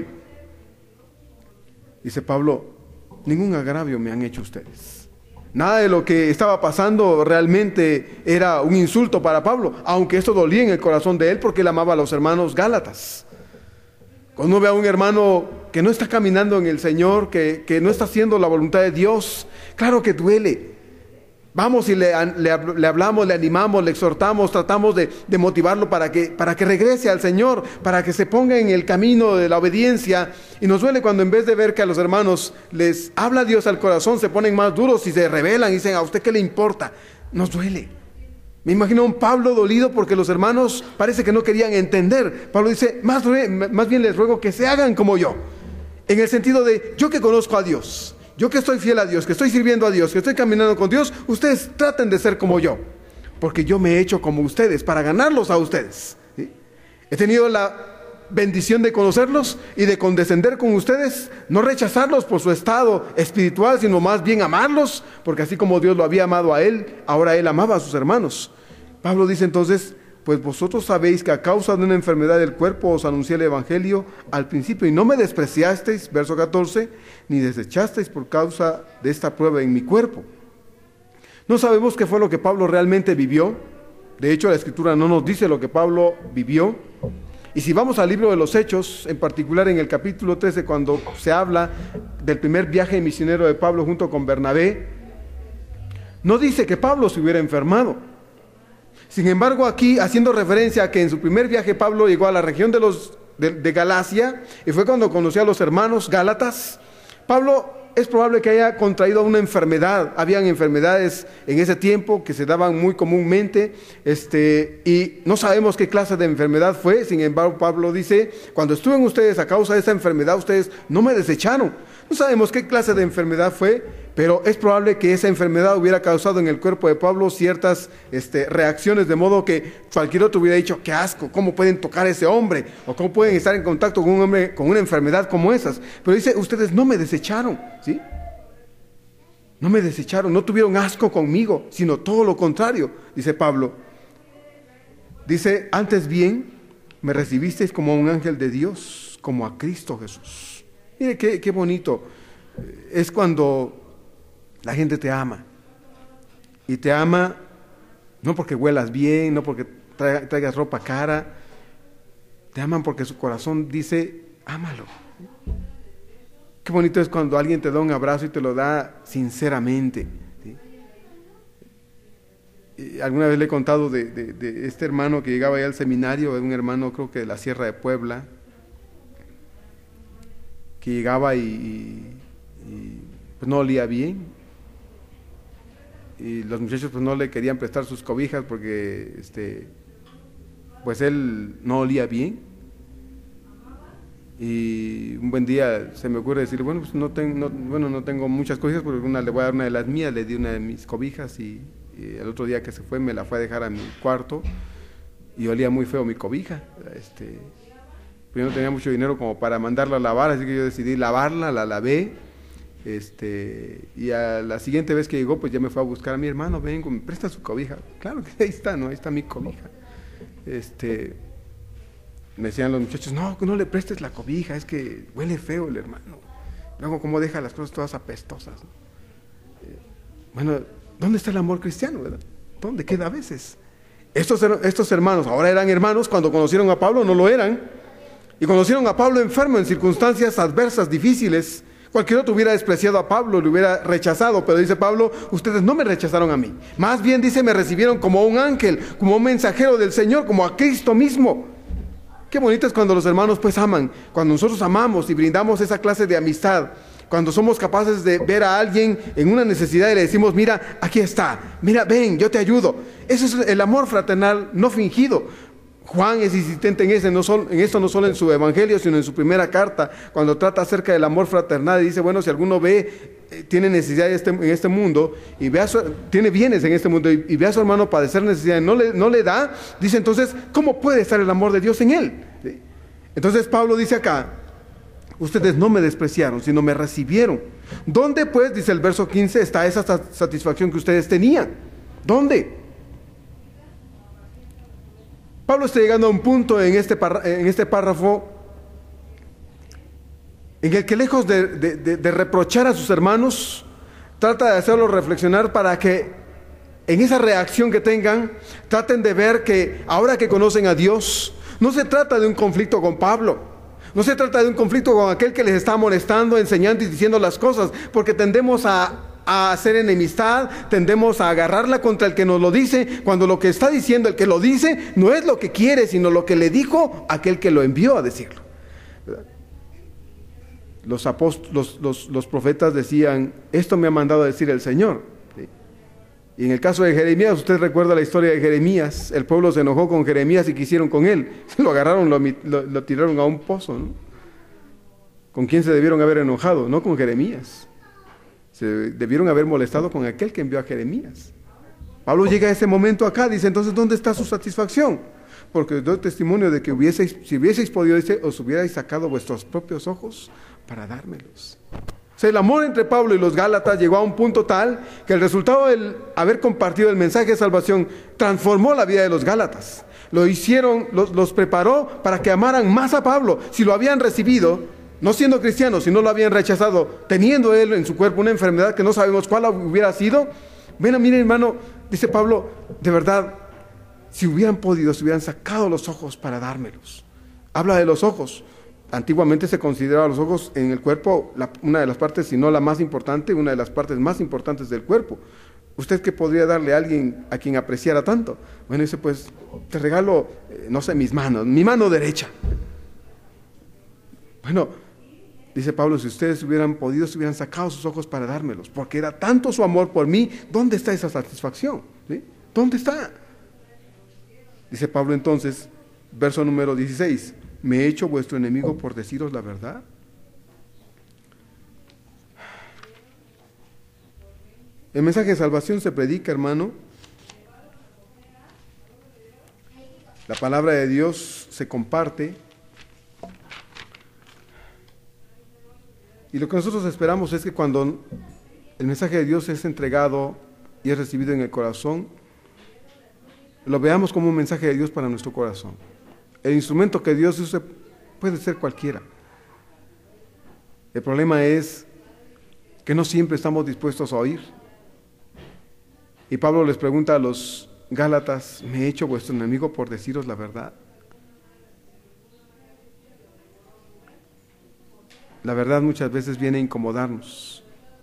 Dice Pablo: ningún agravio me han hecho ustedes. Nada de lo que estaba pasando realmente era un insulto para Pablo, aunque esto dolía en el corazón de él porque él amaba a los hermanos gálatas. Cuando uno ve a un hermano que no está caminando en el Señor, que, que no está haciendo la voluntad de Dios, claro que duele. Vamos y le, le, le hablamos, le animamos, le exhortamos, tratamos de, de motivarlo para que, para que regrese al Señor, para que se ponga en el camino de la obediencia. Y nos duele cuando en vez de ver que a los hermanos les habla Dios al corazón, se ponen más duros y se rebelan y dicen: ¿a usted qué le importa? Nos duele. Me imagino a un Pablo dolido porque los hermanos parece que no querían entender. Pablo dice: más, más bien les ruego que se hagan como yo. En el sentido de: yo que conozco a Dios, yo que estoy fiel a Dios, que estoy sirviendo a Dios, que estoy caminando con Dios, ustedes traten de ser como yo, porque yo me he hecho como ustedes para ganarlos a ustedes, ¿sí? He tenido la bendición de conocerlos y de condescender con ustedes, no rechazarlos por su estado espiritual, sino más bien amarlos, porque así como Dios lo había amado a él, ahora él amaba a sus hermanos. Pablo dice entonces: pues vosotros sabéis que a causa de una enfermedad del cuerpo os anuncié el evangelio al principio, y no me despreciasteis, verso catorce, ni desechasteis por causa de esta prueba en mi cuerpo. No sabemos qué fue lo que Pablo realmente vivió. De hecho, la Escritura no nos dice lo que Pablo vivió. Y si vamos al libro de los Hechos, en particular en el capítulo trece, cuando se habla del primer viaje misionero de Pablo junto con Bernabé, no dice que Pablo se hubiera enfermado. Sin embargo, aquí, haciendo referencia a que en su primer viaje Pablo llegó a la región de, los, de, de Galacia, y fue cuando conoció a los hermanos gálatas, Pablo es probable que haya contraído una enfermedad. Habían enfermedades en ese tiempo que se daban muy comúnmente, este, y no sabemos qué clase de enfermedad fue. Sin embargo, Pablo dice: cuando estuve en ustedes a causa de esa enfermedad, ustedes no me desecharon. No sabemos qué clase de enfermedad fue, pero es probable que esa enfermedad hubiera causado en el cuerpo de Pablo ciertas este, reacciones, de modo que cualquier otro hubiera dicho: qué asco, ¿cómo pueden tocar a ese hombre? O ¿cómo pueden estar en contacto con un hombre con una enfermedad como esas? Pero dice: ustedes no me desecharon, ¿sí? No me desecharon, no tuvieron asco conmigo, sino todo lo contrario, dice Pablo. Dice: antes bien, me recibisteis como a un ángel de Dios, como a Cristo Jesús. Mire qué, qué bonito es cuando la gente te ama. Y te ama no porque huelas bien, no porque traigas ropa cara. Te aman porque su corazón dice: ámalo. Qué bonito es cuando alguien te da un abrazo y te lo da sinceramente, ¿sí? Y alguna vez le he contado de, de, de este hermano que llegaba allá al seminario, un hermano creo que de la Sierra de Puebla, que llegaba y, y, y pues no olía bien, y los muchachos pues no le querían prestar sus cobijas porque este pues él no olía bien. Y un buen día se me ocurre decir: bueno, pues no, ten, no, bueno, no tengo muchas cobijas, porque una le voy a dar una de las mías. Le di una de mis cobijas y, y el otro día que se fue me la fue a dejar a mi cuarto. y olía muy feo mi cobija. Este, yo no tenía mucho dinero como para mandarla a lavar, así que yo decidí lavarla, la lavé. Este, y a la siguiente vez que llegó, pues ya me fue a buscar a mi hermano, vengo, me presta su cobija. Claro que ahí está, ¿no? Ahí está mi cobija. Este, me decían los muchachos, no, no le prestes la cobija, es que huele feo el hermano. Luego, cómo deja las cosas todas apestosas, ¿no? Eh, bueno, ¿dónde está el amor cristiano, verdad? ¿Dónde queda a veces? Estos, estos hermanos, ahora eran hermanos, cuando conocieron a Pablo no lo eran. Y conocieron a Pablo enfermo en circunstancias adversas, difíciles. Cualquier otro hubiera despreciado a Pablo, le hubiera rechazado, pero dice Pablo, ustedes no me rechazaron a mí. Más bien dice, me recibieron como un ángel, como un mensajero del Señor, como a Cristo mismo. Qué bonito es cuando los hermanos pues aman, cuando nosotros amamos y brindamos esa clase de amistad, cuando somos capaces de ver a alguien en una necesidad y le decimos, mira, aquí está, mira, ven, yo te ayudo. Eso es el amor fraternal no fingido. Juan es insistente en, ese, no solo, en esto no solo en su evangelio, sino en su primera carta, cuando trata acerca del amor fraternal, y dice, bueno, si alguno ve, eh, tiene necesidad en este, en este mundo, y ve a su, tiene bienes en este mundo, y, y ve a su hermano padecer necesidad, y no le, no le da, dice entonces, ¿cómo puede estar el amor de Dios en él? ¿Sí? Entonces Pablo dice acá, ustedes no me despreciaron, sino me recibieron. ¿Dónde pues, dice el verso quince, está esa satisfacción que ustedes tenían? ¿Dónde? Pablo está llegando a un punto en este, en este párrafo en el que lejos de, de, de, de reprochar a sus hermanos, trata de hacerlos reflexionar para que en esa reacción que tengan, traten de ver que ahora que conocen a Dios, no se trata de un conflicto con Pablo, no se trata de un conflicto con aquel que les está molestando, enseñando y diciendo las cosas, porque tendemos a... a hacer enemistad, tendemos a agarrarla contra el que nos lo dice, cuando lo que está diciendo el que lo dice no es lo que quiere, sino lo que le dijo aquel que lo envió a decirlo. Los, apóstoles, los, los, los profetas decían, esto me ha mandado a decir el Señor. ¿Sí? Y en el caso de Jeremías, usted recuerda la historia de Jeremías, el pueblo se enojó con Jeremías y quisieron con él, lo agarraron, lo, lo, lo tiraron a un pozo, ¿no? ¿Con quién se debieron haber enojado? No con Jeremías. Se debieron haber molestado con aquel que envió a Jeremías. Pablo llega a ese momento acá, dice, entonces, ¿dónde está su satisfacción? Porque doy testimonio de que hubieseis, si hubieseis podido, dice, os hubierais sacado vuestros propios ojos para dármelos. O sea, el amor entre Pablo y los Gálatas llegó a un punto tal que el resultado del haber compartido el mensaje de salvación transformó la vida de los Gálatas. Lo hicieron, los, los preparó para que amaran más a Pablo. Si lo habían recibido, no siendo cristianos, si no lo habían rechazado, teniendo él en su cuerpo una enfermedad que no sabemos cuál hubiera sido. Bueno, miren hermano, dice Pablo, de verdad, si hubieran podido, se hubieran sacado los ojos para dármelos. Habla de los ojos. Antiguamente se consideraba los ojos en el cuerpo la, una de las partes, si no la más importante, una de las partes más importantes del cuerpo. ¿Usted qué podría darle a alguien a quien apreciara tanto? Bueno, dice, pues, te regalo, eh, no sé, mis manos, mi mano derecha. Bueno, dice Pablo, si ustedes hubieran podido, se hubieran sacado sus ojos para dármelos, porque era tanto su amor por mí. ¿Dónde está esa satisfacción? ¿Sí? ¿Dónde está? Dice Pablo entonces, verso número dieciséis, ¿me he hecho vuestro enemigo por deciros la verdad? El mensaje de salvación se predica, hermano. La palabra de Dios se comparte. Y lo que nosotros esperamos es que cuando el mensaje de Dios es entregado y es recibido en el corazón, lo veamos como un mensaje de Dios para nuestro corazón. El instrumento que Dios use puede ser cualquiera. El problema es que no siempre estamos dispuestos a oír. Y Pablo les pregunta a los Gálatas, ¿me he hecho vuestro enemigo por deciros la verdad? La verdad muchas veces viene a incomodarnos,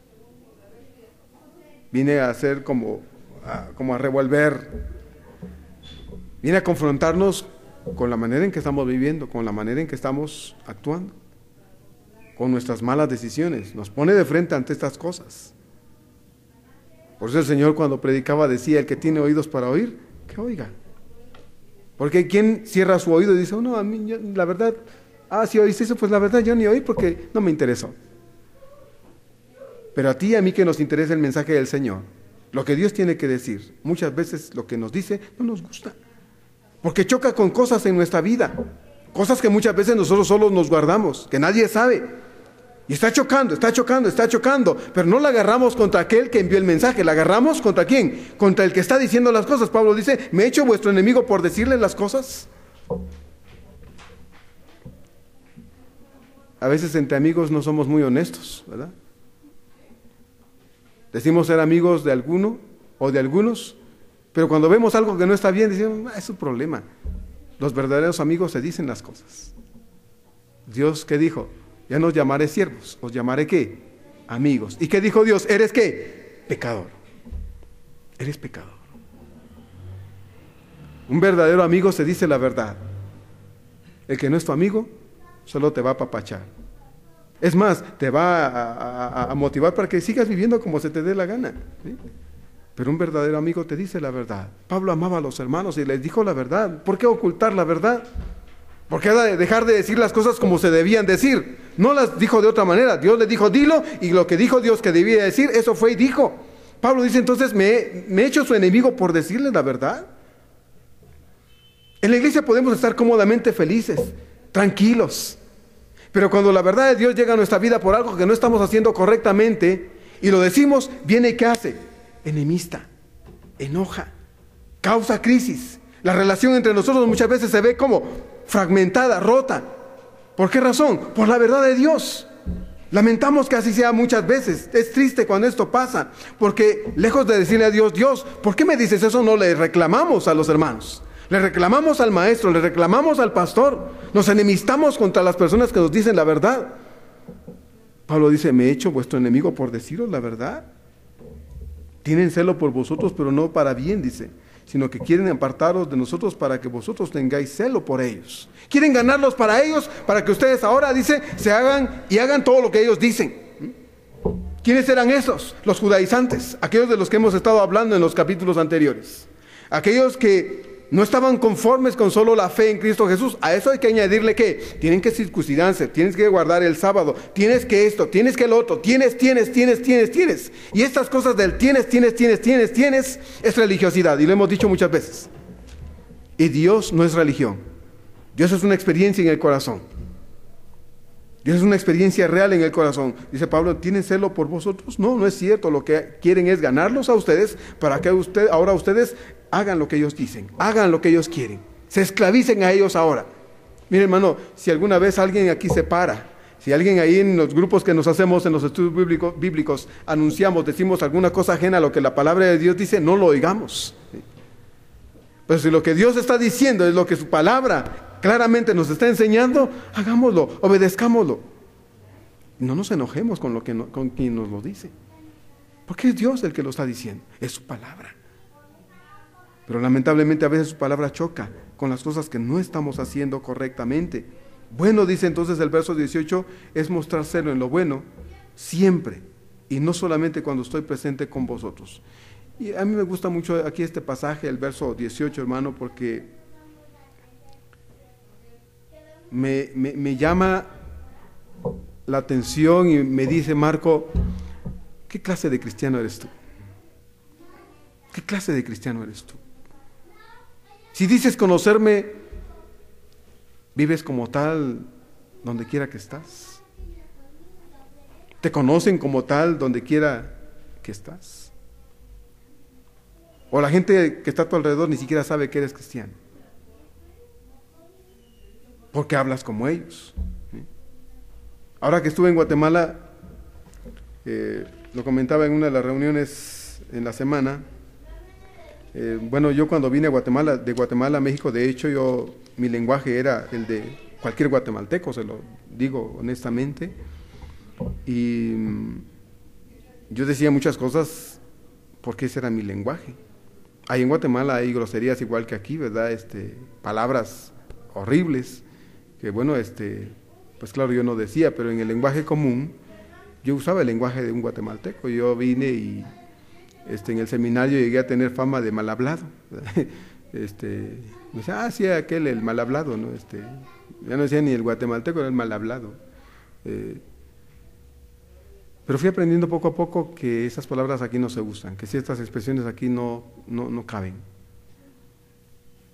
viene a hacer como a, como a revolver, viene a confrontarnos con la manera en que estamos viviendo, con la manera en que estamos actuando, con nuestras malas decisiones, nos pone de frente ante estas cosas. Por eso el Señor cuando predicaba decía, el que tiene oídos para oír, que oiga. Porque hay quien cierra su oído y dice, oh, no, a mí yo, la verdad... Ah, si oíste eso, pues la verdad yo ni oí porque no me interesó. Pero a ti y a mí que nos interesa el mensaje del Señor, lo que Dios tiene que decir, muchas veces lo que nos dice no nos gusta. porque choca con cosas en nuestra vida, cosas que muchas veces nosotros solos nos guardamos, que nadie sabe. Y está chocando, está chocando, está chocando, pero no la agarramos contra aquel que envió el mensaje, la agarramos contra quién, contra el que está diciendo las cosas. Pablo dice, ¿me he hecho vuestro enemigo por decirle las cosas? A veces entre amigos no somos muy honestos, ¿verdad? Decimos ser amigos de alguno o de algunos, pero cuando vemos algo que no está bien, decimos, ah, es un problema. Los verdaderos amigos se dicen las cosas. Dios, ¿qué dijo? Ya no os llamaré siervos, os llamaré ¿qué? Amigos. ¿Y qué dijo Dios? ¿Eres qué? Pecador. Eres pecador. Un verdadero amigo se dice la verdad. El que no es tu amigo, solo te va a apapachar. Es más, te va a, a, a motivar para que sigas viviendo como se te dé la gana, ¿sí? Pero un verdadero amigo te dice la verdad. Pablo amaba a los hermanos y les dijo la verdad. ¿Por qué ocultar la verdad? ¿Por qué dejar de decir las cosas como se debían decir? No las dijo de otra manera. Dios le dijo, dilo, y lo que dijo Dios que debía decir, eso fue y dijo. Pablo dice, entonces, ¿me, me he hecho su enemigo por decirle la verdad? En la iglesia podemos estar cómodamente felices, tranquilos. Pero cuando la verdad de Dios llega a nuestra vida por algo que no estamos haciendo correctamente, y lo decimos, viene y ¿qué hace? Enemista, enoja, causa crisis. La relación entre nosotros muchas veces se ve como fragmentada, rota. ¿Por qué razón? Por la verdad de Dios. Lamentamos que así sea muchas veces. Es triste cuando esto pasa, porque lejos de decirle a Dios, Dios, ¿por qué me dices eso? No le reclamamos a los hermanos, le reclamamos al maestro, le reclamamos al pastor, nos enemistamos contra las personas que nos dicen la verdad. Pablo dice, ¿me he hecho vuestro enemigo por deciros la verdad? Tienen celo por vosotros, pero no para bien, dice, sino que quieren apartaros de nosotros para que vosotros tengáis celo por ellos. Quieren ganarlos para ellos, para que ustedes ahora, dice, se hagan y hagan todo lo que ellos dicen. ¿Quiénes eran esos? Los judaizantes, aquellos de los que hemos estado hablando en los capítulos anteriores. Aquellos que no estaban conformes con solo la fe en Cristo Jesús. A eso hay que añadirle que tienen que circuncidarse, tienes que guardar el sábado, tienes que esto, tienes que el otro, tienes, tienes, tienes, tienes, tienes. Y estas cosas del tienes, tienes, tienes, tienes, tienes, es religiosidad, y lo hemos dicho muchas veces. Y Dios no es religión. Dios es una experiencia en el corazón. Dios es una experiencia real en el corazón. Dice Pablo, ¿tienen celo por vosotros? No, no es cierto. Lo que quieren es ganarlos a ustedes para que usted, ahora ustedes hagan lo que ellos dicen, hagan lo que ellos quieren, se esclavicen a ellos ahora. Mire, hermano, si alguna vez alguien aquí se para, si alguien ahí en los grupos que nos hacemos en los estudios bíblicos, bíblicos anunciamos, decimos alguna cosa ajena a lo que la palabra de Dios dice, no lo oigamos. Pero si lo que Dios está diciendo es lo que su palabra claramente nos está enseñando, hagámoslo, obedezcámoslo. No nos enojemos con, lo que no, con quien nos lo dice, porque es Dios el que lo está diciendo, es su palabra. Pero lamentablemente a veces su palabra choca con las cosas que no estamos haciendo correctamente. Bueno, dice entonces el verso dieciocho, es mostrar celo en lo bueno siempre, y no solamente cuando estoy presente con vosotros. Y a mí me gusta mucho aquí este pasaje, el verso dieciocho, hermano, porque me, me, me llama la atención y me dice, Marco, ¿qué clase de cristiano eres tú? ¿Qué clase de cristiano eres tú? Si dices conocerme, ¿vives como tal donde quiera que estás? ¿Te conocen como tal donde quiera que estás? ¿O la gente que está a tu alrededor ni siquiera sabe que eres cristiano? Porque hablas como ellos. ¿Sí? Ahora que estuve en Guatemala, eh, lo comentaba en una de las reuniones en la semana. Eh, bueno, yo cuando vine a Guatemala, de Guatemala a México, de hecho, yo mi lenguaje era el de cualquier guatemalteco, se lo digo honestamente. Y mm, yo decía muchas cosas porque ese era mi lenguaje. Ahí en Guatemala hay groserías igual que aquí, ¿verdad? Este, palabras horribles, que bueno, este, pues claro, yo no decía, pero en el lenguaje común, yo usaba el lenguaje de un guatemalteco. Yo vine y este, en el seminario llegué a tener fama de mal hablado. Este, me decía, ah, sí, aquel, el mal hablado, ¿no? Este, ya no decía ni el guatemalteco, era el mal hablado. Eh, pero fui aprendiendo poco a poco que esas palabras aquí no se usan, que ciertas expresiones aquí no, no, no caben.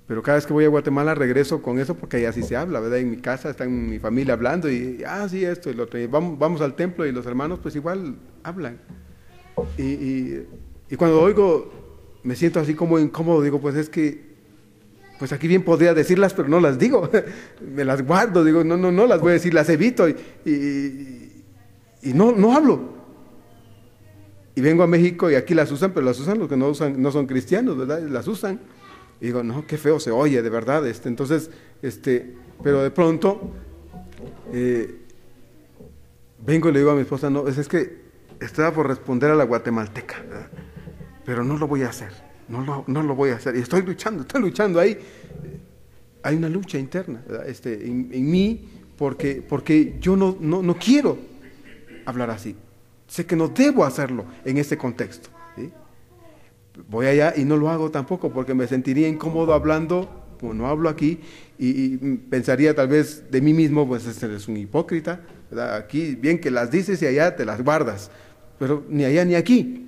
Pero cada vez que voy a Guatemala regreso con eso porque ahí así se habla, ¿verdad? En mi casa está en mi familia hablando y, ah, sí, esto y lo otro. Y vamos, vamos al templo y los hermanos pues igual hablan. Y, y, y cuando oigo, me siento así como incómodo, digo, pues es que, pues aquí bien podría decirlas, pero no las digo. Me las guardo, digo, no, no, no las voy a decir, las evito y, y, y no, no hablo. Y vengo a México y aquí las usan, pero las usan los que no, usan, no son cristianos, ¿verdad? Las usan. Y digo, no, qué feo se oye, de verdad. Este, entonces, este, pero de pronto, eh, vengo y le digo a mi esposa, no, es, es que estaba por responder a la guatemalteca, ¿verdad? Pero no lo voy a hacer, no lo, no lo voy a hacer. Y estoy luchando, estoy luchando ahí. Hay una lucha interna, ¿verdad? Este, en, en mí, porque, porque yo no, no, no quiero hablar así. Sé que no debo hacerlo en este contexto, ¿sí? Voy allá y no lo hago tampoco porque me sentiría incómodo hablando, como no hablo aquí, y, y pensaría tal vez de mí mismo, pues este eres un hipócrita, ¿verdad? Aquí bien que las dices y allá te las guardas, pero ni allá ni aquí.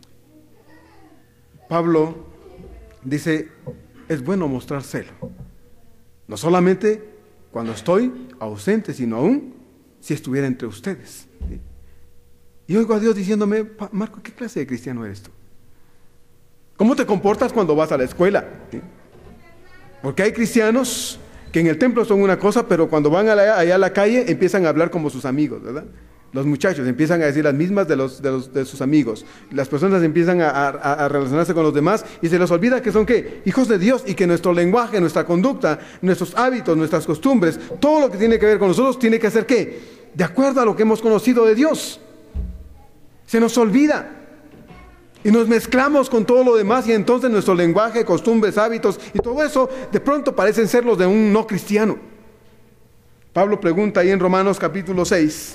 Pablo dice, es bueno mostrar celo, no solamente cuando estoy ausente, sino aún si estuviera entre ustedes, ¿sí? Y oigo a Dios diciéndome, Marco, ¿qué clase de cristiano eres tú? ¿Cómo te comportas cuando vas a la escuela? ¿Sí? Porque hay cristianos que en el templo son una cosa, pero cuando van a la, allá a la calle empiezan a hablar como sus amigos, ¿verdad? Los muchachos empiezan a decir las mismas de, los, de, los, de sus amigos. Las personas empiezan a, a, a relacionarse con los demás y se les olvida que son, ¿qué? Hijos de Dios, y que nuestro lenguaje, nuestra conducta, nuestros hábitos, nuestras costumbres, todo lo que tiene que ver con nosotros tiene que ser, ¿qué? De acuerdo a lo que hemos conocido de Dios. Se nos olvida. Y nos mezclamos con todo lo demás y entonces nuestro lenguaje, costumbres, hábitos y todo eso de pronto parecen ser los de un no cristiano. Pablo pregunta ahí en Romanos capítulo seis.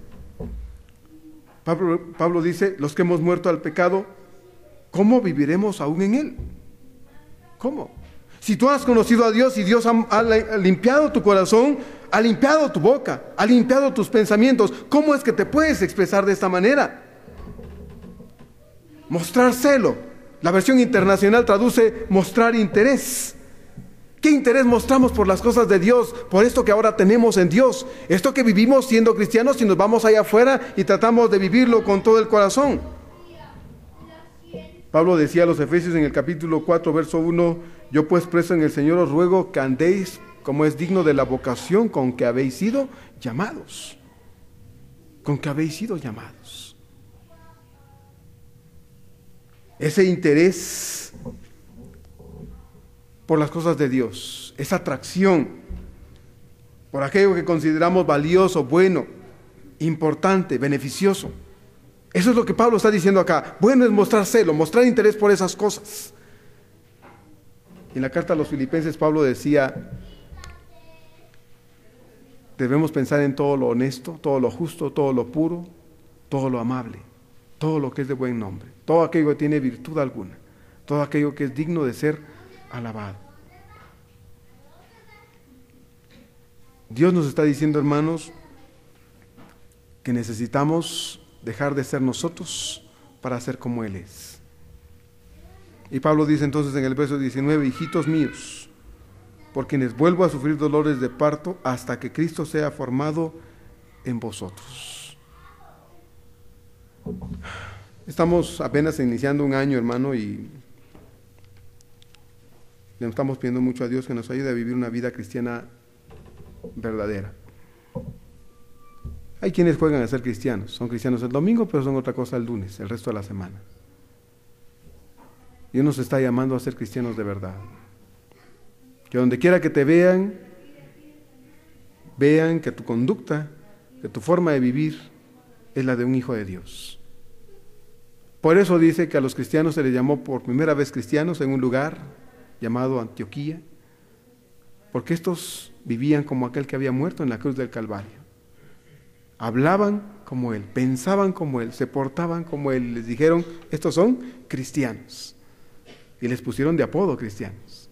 Pablo, Pablo dice, los que hemos muerto al pecado, ¿cómo viviremos aún en él? ¿Cómo? Si tú has conocido a Dios y Dios ha, ha limpiado tu corazón, ha limpiado tu boca, ha limpiado tus pensamientos, ¿cómo es que te puedes expresar de esta manera? Mostrar celo. La versión internacional traduce mostrar interés. ¿Qué interés mostramos por las cosas de Dios? Por esto que ahora tenemos en Dios. Esto que vivimos siendo cristianos y nos vamos allá afuera y tratamos de vivirlo con todo el corazón. Pablo decía a los Efesios en el capítulo cuatro, verso uno, yo pues preso en el Señor os ruego que andéis como es digno de la vocación con que habéis sido llamados. Con que habéis sido llamados. Ese interés por las cosas de Dios, esa atracción por aquello que consideramos valioso, bueno, importante, beneficioso. Eso es lo que Pablo está diciendo acá. Bueno es mostrar celo, mostrar interés por esas cosas. En la carta a los Filipenses Pablo decía, debemos pensar en todo lo honesto, todo lo justo, todo lo puro, todo lo amable, todo lo que es de buen nombre, todo aquello que tiene virtud alguna, todo aquello que es digno de ser alabado. Dios nos está diciendo, hermanos, que necesitamos dejar de ser nosotros para ser como Él es. Y Pablo dice entonces en el verso diecinueve, hijitos míos, por quienes vuelvo a sufrir dolores de parto hasta que Cristo sea formado en vosotros. Estamos apenas iniciando un año, hermano, y le estamos pidiendo mucho a Dios que nos ayude a vivir una vida cristiana verdadera. Hay quienes juegan a ser cristianos, son cristianos el domingo, pero son otra cosa el lunes, el resto de la semana. Dios nos está llamando a ser cristianos de verdad. Que donde quiera que te vean, vean que tu conducta, que tu forma de vivir es la de un hijo de Dios. Por eso dice que a los cristianos se les llamó por primera vez cristianos en un lugar llamado Antioquía, porque estos vivían como aquel que había muerto en la cruz del Calvario. Hablaban como Él, pensaban como Él, se portaban como Él. Les dijeron, estos son cristianos. Y les pusieron de apodo cristianos.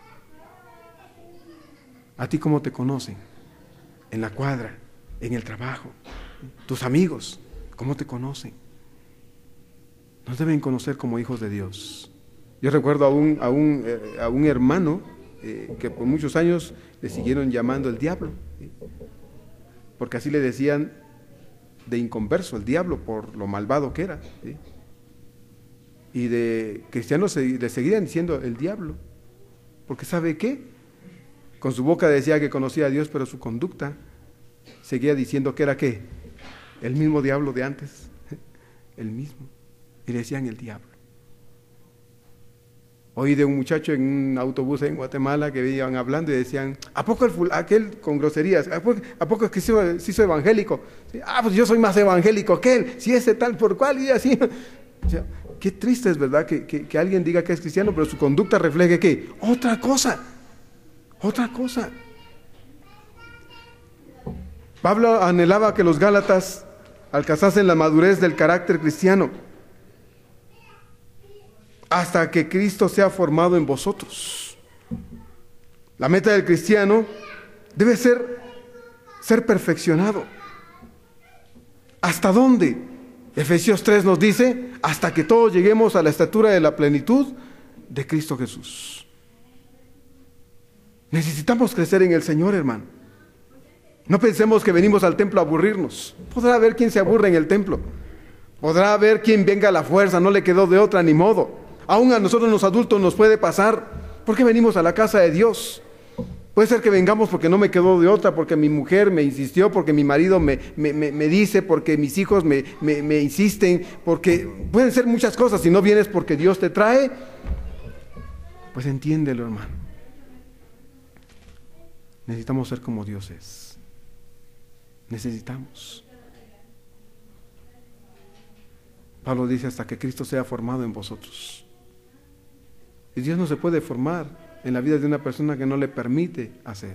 ¿A ti cómo te conocen? En la cuadra, en el trabajo, tus amigos, ¿cómo te conocen? Nos deben conocer como hijos de Dios. Yo recuerdo a un, a un, eh, a un hermano eh, que por muchos años le siguieron llamando el diablo, ¿sí? Porque así le decían de inconverso, el diablo, por lo malvado que era, ¿sí? Y de cristianos se, le seguían diciendo el diablo, porque ¿sabe qué? Con su boca decía que conocía a Dios, pero su conducta seguía diciendo que era ¿qué? El mismo diablo de antes, el mismo, y le decían el diablo. Oí de un muchacho en un autobús en Guatemala que iban hablando y decían, ¿a poco el ful aquel con groserías? ¿A poco, ¿a poco es que se hizo evangélico? Ah, pues yo soy más evangélico que él, si ese tal por cual y así. O sea, qué triste es, ¿verdad? Que, que, que alguien diga que es cristiano, pero su conducta refleje ¿qué? Otra cosa, otra cosa. Pablo anhelaba que los gálatas alcanzasen la madurez del carácter cristiano, hasta que Cristo sea formado en vosotros. La meta del cristiano debe ser ser perfeccionado. ¿Hasta dónde? Efesios tres nos dice, hasta que todos lleguemos a la estatura de la plenitud de Cristo Jesús. Necesitamos crecer en el Señor, hermano. No pensemos que venimos al templo a aburrirnos. Podrá haber quien se aburre en el templo. Podrá haber quien venga a la fuerza, no le quedó de otra ni modo. Aún a nosotros los adultos nos puede pasar. ¿Por qué venimos a la casa de Dios? Puede ser que vengamos porque no me quedó de otra, porque mi mujer me insistió, porque mi marido me, me, me, me dice, porque mis hijos me, me, me insisten, porque pueden ser muchas cosas. Si no vienes porque Dios te trae, pues entiéndelo, hermano. Necesitamos ser como Dios es. Necesitamos. Pablo dice, hasta que Cristo sea formado en vosotros. Y Dios no se puede formar en la vida de una persona que no le permite hacer.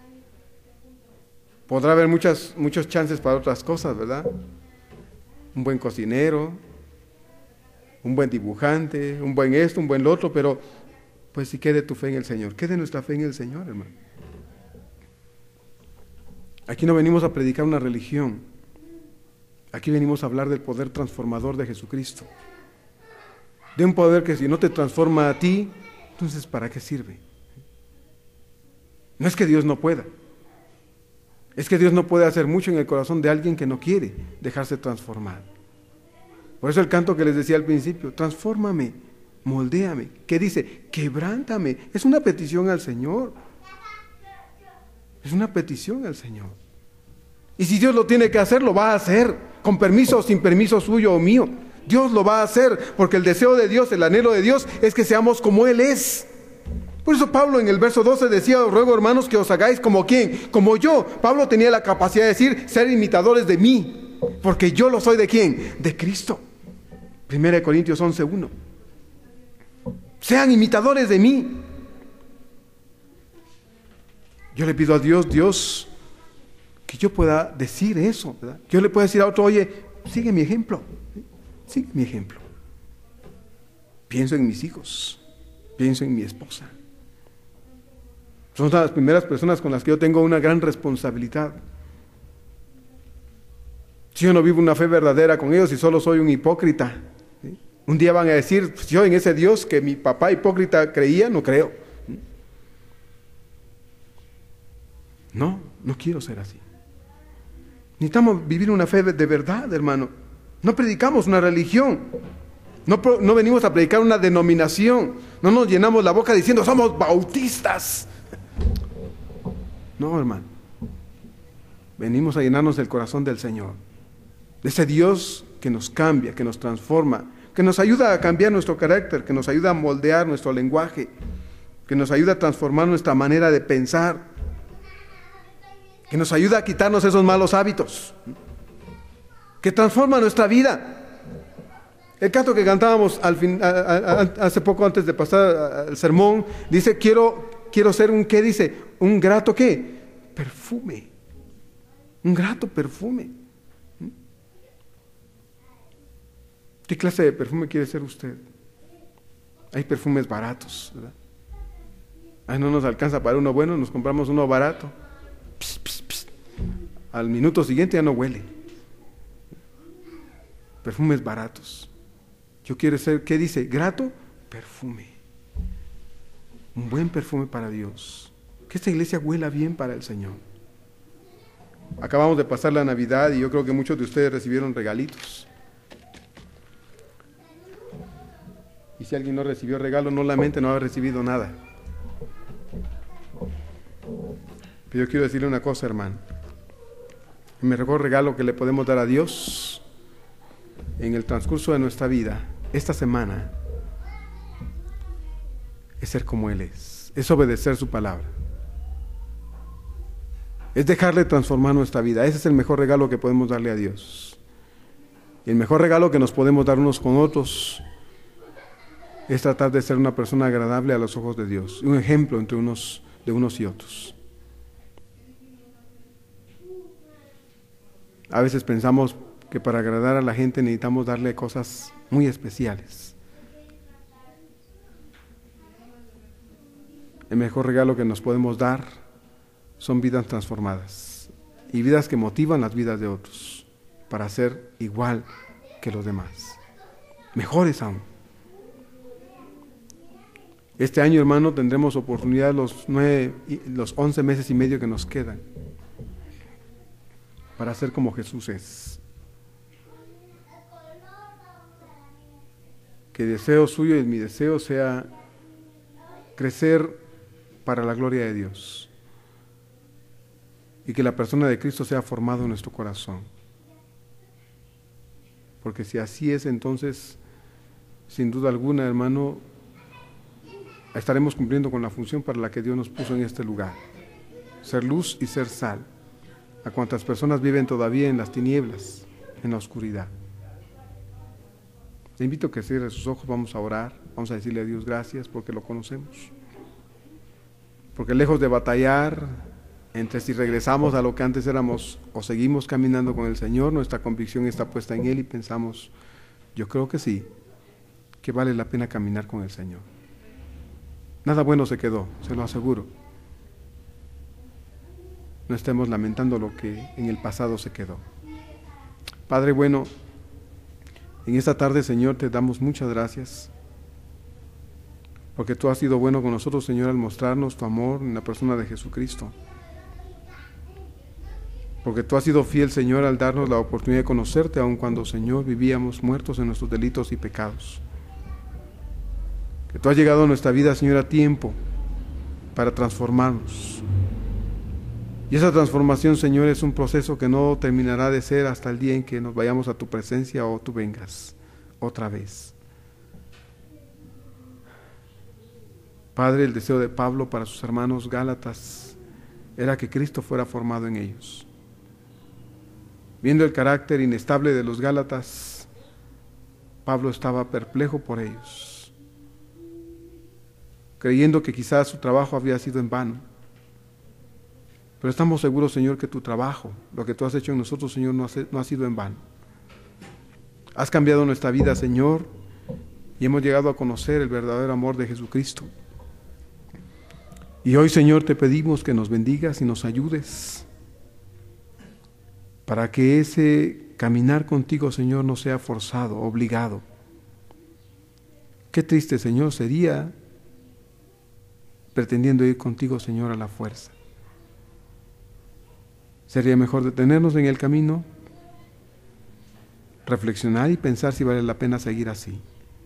Podrá haber muchas, muchos chances para otras cosas, ¿verdad? Un buen cocinero, un buen dibujante, un buen esto, un buen lo otro, pero pues si quede tu fe en el Señor, quede nuestra fe en el Señor, hermano. Aquí no venimos a predicar una religión, aquí venimos a hablar del poder transformador de Jesucristo. De un poder que si no te transforma a ti, entonces ¿para qué sirve? No es que Dios no pueda, es que Dios no puede hacer mucho en el corazón de alguien que no quiere dejarse transformar. Por eso el canto que les decía al principio, transfórmame, moldéame. ¿Qué dice? Quebrántame. Es una petición al Señor. Es una petición al Señor. Y si Dios lo tiene que hacer, lo va a hacer, con permiso o sin permiso suyo o mío. Dios lo va a hacer, porque el deseo de Dios, el anhelo de Dios, es que seamos como Él es. Por eso Pablo en el verso doce decía, os ruego hermanos que os hagáis como ¿quién? Como yo. Pablo tenía la capacidad de decir, ser imitadores de mí, porque yo lo soy ¿de quién? De Cristo. Primera de Corintios once, uno. Sean imitadores de mí. Yo le pido a Dios, Dios, que yo pueda decir eso, ¿verdad? Yo le puedo decir a otro, oye, sigue mi ejemplo, sigue mi ejemplo. Pienso en mis hijos, pienso en mi esposa. Son las primeras personas con las que yo tengo una gran responsabilidad. Si yo no vivo una fe verdadera con ellos y solo soy un hipócrita, ¿sí? Un día van a decir, pues yo en ese Dios que mi papá hipócrita creía, no creo. No, no quiero ser así. Necesitamos vivir una fe de verdad, hermano. No predicamos una religión. No, no venimos a predicar una denominación. No nos llenamos la boca diciendo, somos bautistas. No, hermano. Venimos a llenarnos del corazón del Señor. De ese Dios que nos cambia, que nos transforma, que nos ayuda a cambiar nuestro carácter, que nos ayuda a moldear nuestro lenguaje, que nos ayuda a transformar nuestra manera de pensar, que nos ayuda a quitarnos esos malos hábitos, que transforma nuestra vida. El canto que cantábamos al fin, a, a, a, hace poco antes de pasar al sermón, dice, quiero, quiero ser un, ¿qué dice? Un grato, ¿qué? Perfume. Un grato perfume. ¿Qué clase de perfume quiere ser usted? Hay perfumes baratos, ¿verdad? Ahí no nos alcanza para uno bueno, nos compramos uno barato. Pss, pss, pss. Al minuto siguiente ya no huele. Perfumes baratos. Yo quiero ser, ¿qué dice? Grato perfume. un buen perfume para Dios, que esta iglesia huela bien para el Señor. Acabamos de pasar la Navidad y yo creo que muchos de ustedes recibieron regalitos. Y si alguien no recibió regalo, no lamente no haber recibido nada. Pero yo quiero decirle una cosa, hermano. El mejor regalo que le podemos dar a Dios en el transcurso de nuestra vida, esta semana, es ser como Él es, es obedecer su palabra, es dejarle transformar nuestra vida. Ese es el mejor regalo que podemos darle a Dios. Y el mejor regalo que nos podemos dar unos con otros es tratar de ser una persona agradable a los ojos de Dios, un ejemplo entre unos, de unos y otros. A veces pensamos que para agradar a la gente necesitamos darle cosas muy especiales. El mejor regalo que nos podemos dar son vidas transformadas y vidas que motivan las vidas de otros para ser igual que los demás, mejores aún. Este año, hermano, tendremos oportunidad los nueve, los once meses y medio que nos quedan para ser como Jesús es. Que el deseo suyo y mi deseo sea crecer para la gloria de Dios y que la persona de Cristo sea formada en nuestro corazón. Porque si así es, entonces, sin duda alguna, hermano, estaremos cumpliendo con la función para la que Dios nos puso en este lugar: ser luz y ser sal a cuantas personas viven todavía en las tinieblas, en la oscuridad. Le invito a que cierre sus ojos, vamos a orar, vamos a decirle a Dios gracias porque lo conocemos. Porque lejos de batallar entre si regresamos a lo que antes éramos o seguimos caminando con el Señor, nuestra convicción está puesta en Él y pensamos, yo creo que sí, que vale la pena caminar con el Señor. Nada bueno se quedó, se lo aseguro. No estemos lamentando lo que en el pasado se quedó. Padre bueno, en esta tarde, Señor, te damos muchas gracias, porque tú has sido bueno con nosotros, Señor, al mostrarnos tu amor en la persona de Jesucristo. Porque tú has sido fiel, Señor, al darnos la oportunidad de conocerte, aun cuando, Señor, vivíamos muertos en nuestros delitos y pecados. Que tú has llegado a nuestra vida, Señor, a tiempo para transformarnos. Y esa transformación, Señor, es un proceso que no terminará de ser hasta el día en que nos vayamos a tu presencia o tú vengas otra vez. Padre, el deseo de Pablo para sus hermanos gálatas era que Cristo fuera formado en ellos. Viendo el carácter inestable de los gálatas, Pablo estaba perplejo por ellos, creyendo que quizás su trabajo había sido en vano. Pero estamos seguros, Señor, que tu trabajo, lo que tú has hecho en nosotros, Señor, no ha, no ha sido en vano. Has cambiado nuestra vida, Señor, y hemos llegado a conocer el verdadero amor de Jesucristo. Y hoy, Señor, te pedimos que nos bendigas y nos ayudes para que ese caminar contigo, Señor, no sea forzado, obligado. Qué triste, Señor, sería pretendiendo ir contigo, Señor, a la fuerza. Sería mejor detenernos en el camino, reflexionar y pensar si vale la pena seguir así.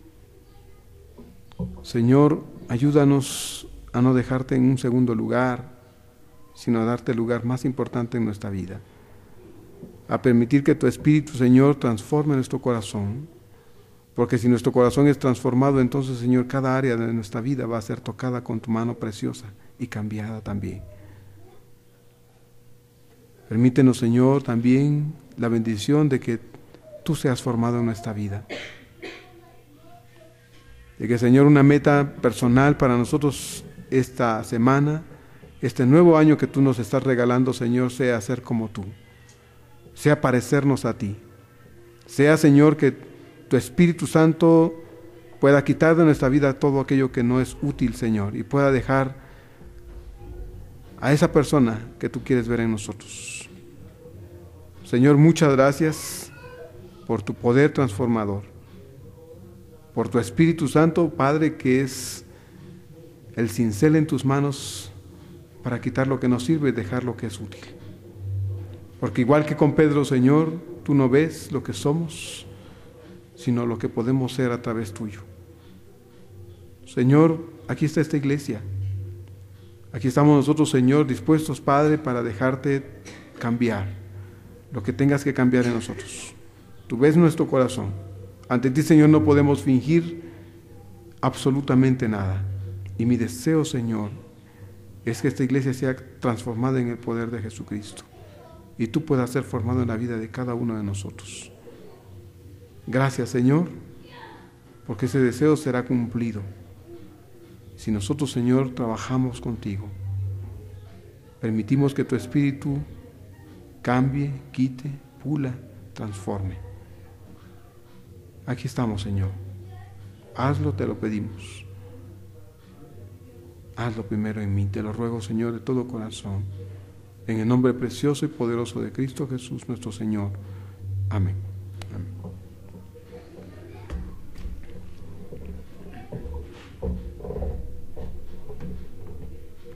Señor, ayúdanos a no dejarte en un segundo lugar, sino a darte el lugar más importante en nuestra vida. A permitir que tu Espíritu, Señor, transforme nuestro corazón. Porque si nuestro corazón es transformado, entonces, Señor, cada área de nuestra vida va a ser tocada con tu mano preciosa y cambiada también. Permítenos, Señor, también la bendición de que tú seas formado en nuestra vida. De que, Señor, una meta personal para nosotros esta semana, este nuevo año que tú nos estás regalando, Señor, sea ser como tú, sea parecernos a ti, sea, Señor, que tu Espíritu Santo pueda quitar de nuestra vida todo aquello que no es útil, Señor, y pueda dejar a esa persona que tú quieres ver en nosotros. Señor, muchas gracias por tu poder transformador, por tu Espíritu Santo, Padre, que es el cincel en tus manos para quitar lo que no sirve y dejar lo que es útil. Porque igual que con Pedro, Señor, tú no ves lo que somos, sino lo que podemos ser a través tuyo. Señor, aquí está esta iglesia. Aquí estamos nosotros, Señor, dispuestos, Padre, para dejarte cambiar lo que tengas que cambiar en nosotros. Tú ves nuestro corazón. Ante ti, Señor, no podemos fingir absolutamente nada. Y mi deseo, Señor, es que esta iglesia sea transformada en el poder de Jesucristo y tú puedas ser formado en la vida de cada uno de nosotros. Gracias, Señor, porque ese deseo será cumplido si nosotros, Señor, trabajamos contigo. Permitimos que tu Espíritu cambie, quite, pula, transforme. Aquí estamos, Señor. Hazlo, te lo pedimos. Hazlo primero en mí, te lo ruego, Señor, de todo corazón. En el nombre precioso y poderoso de Cristo Jesús, nuestro Señor. Amén.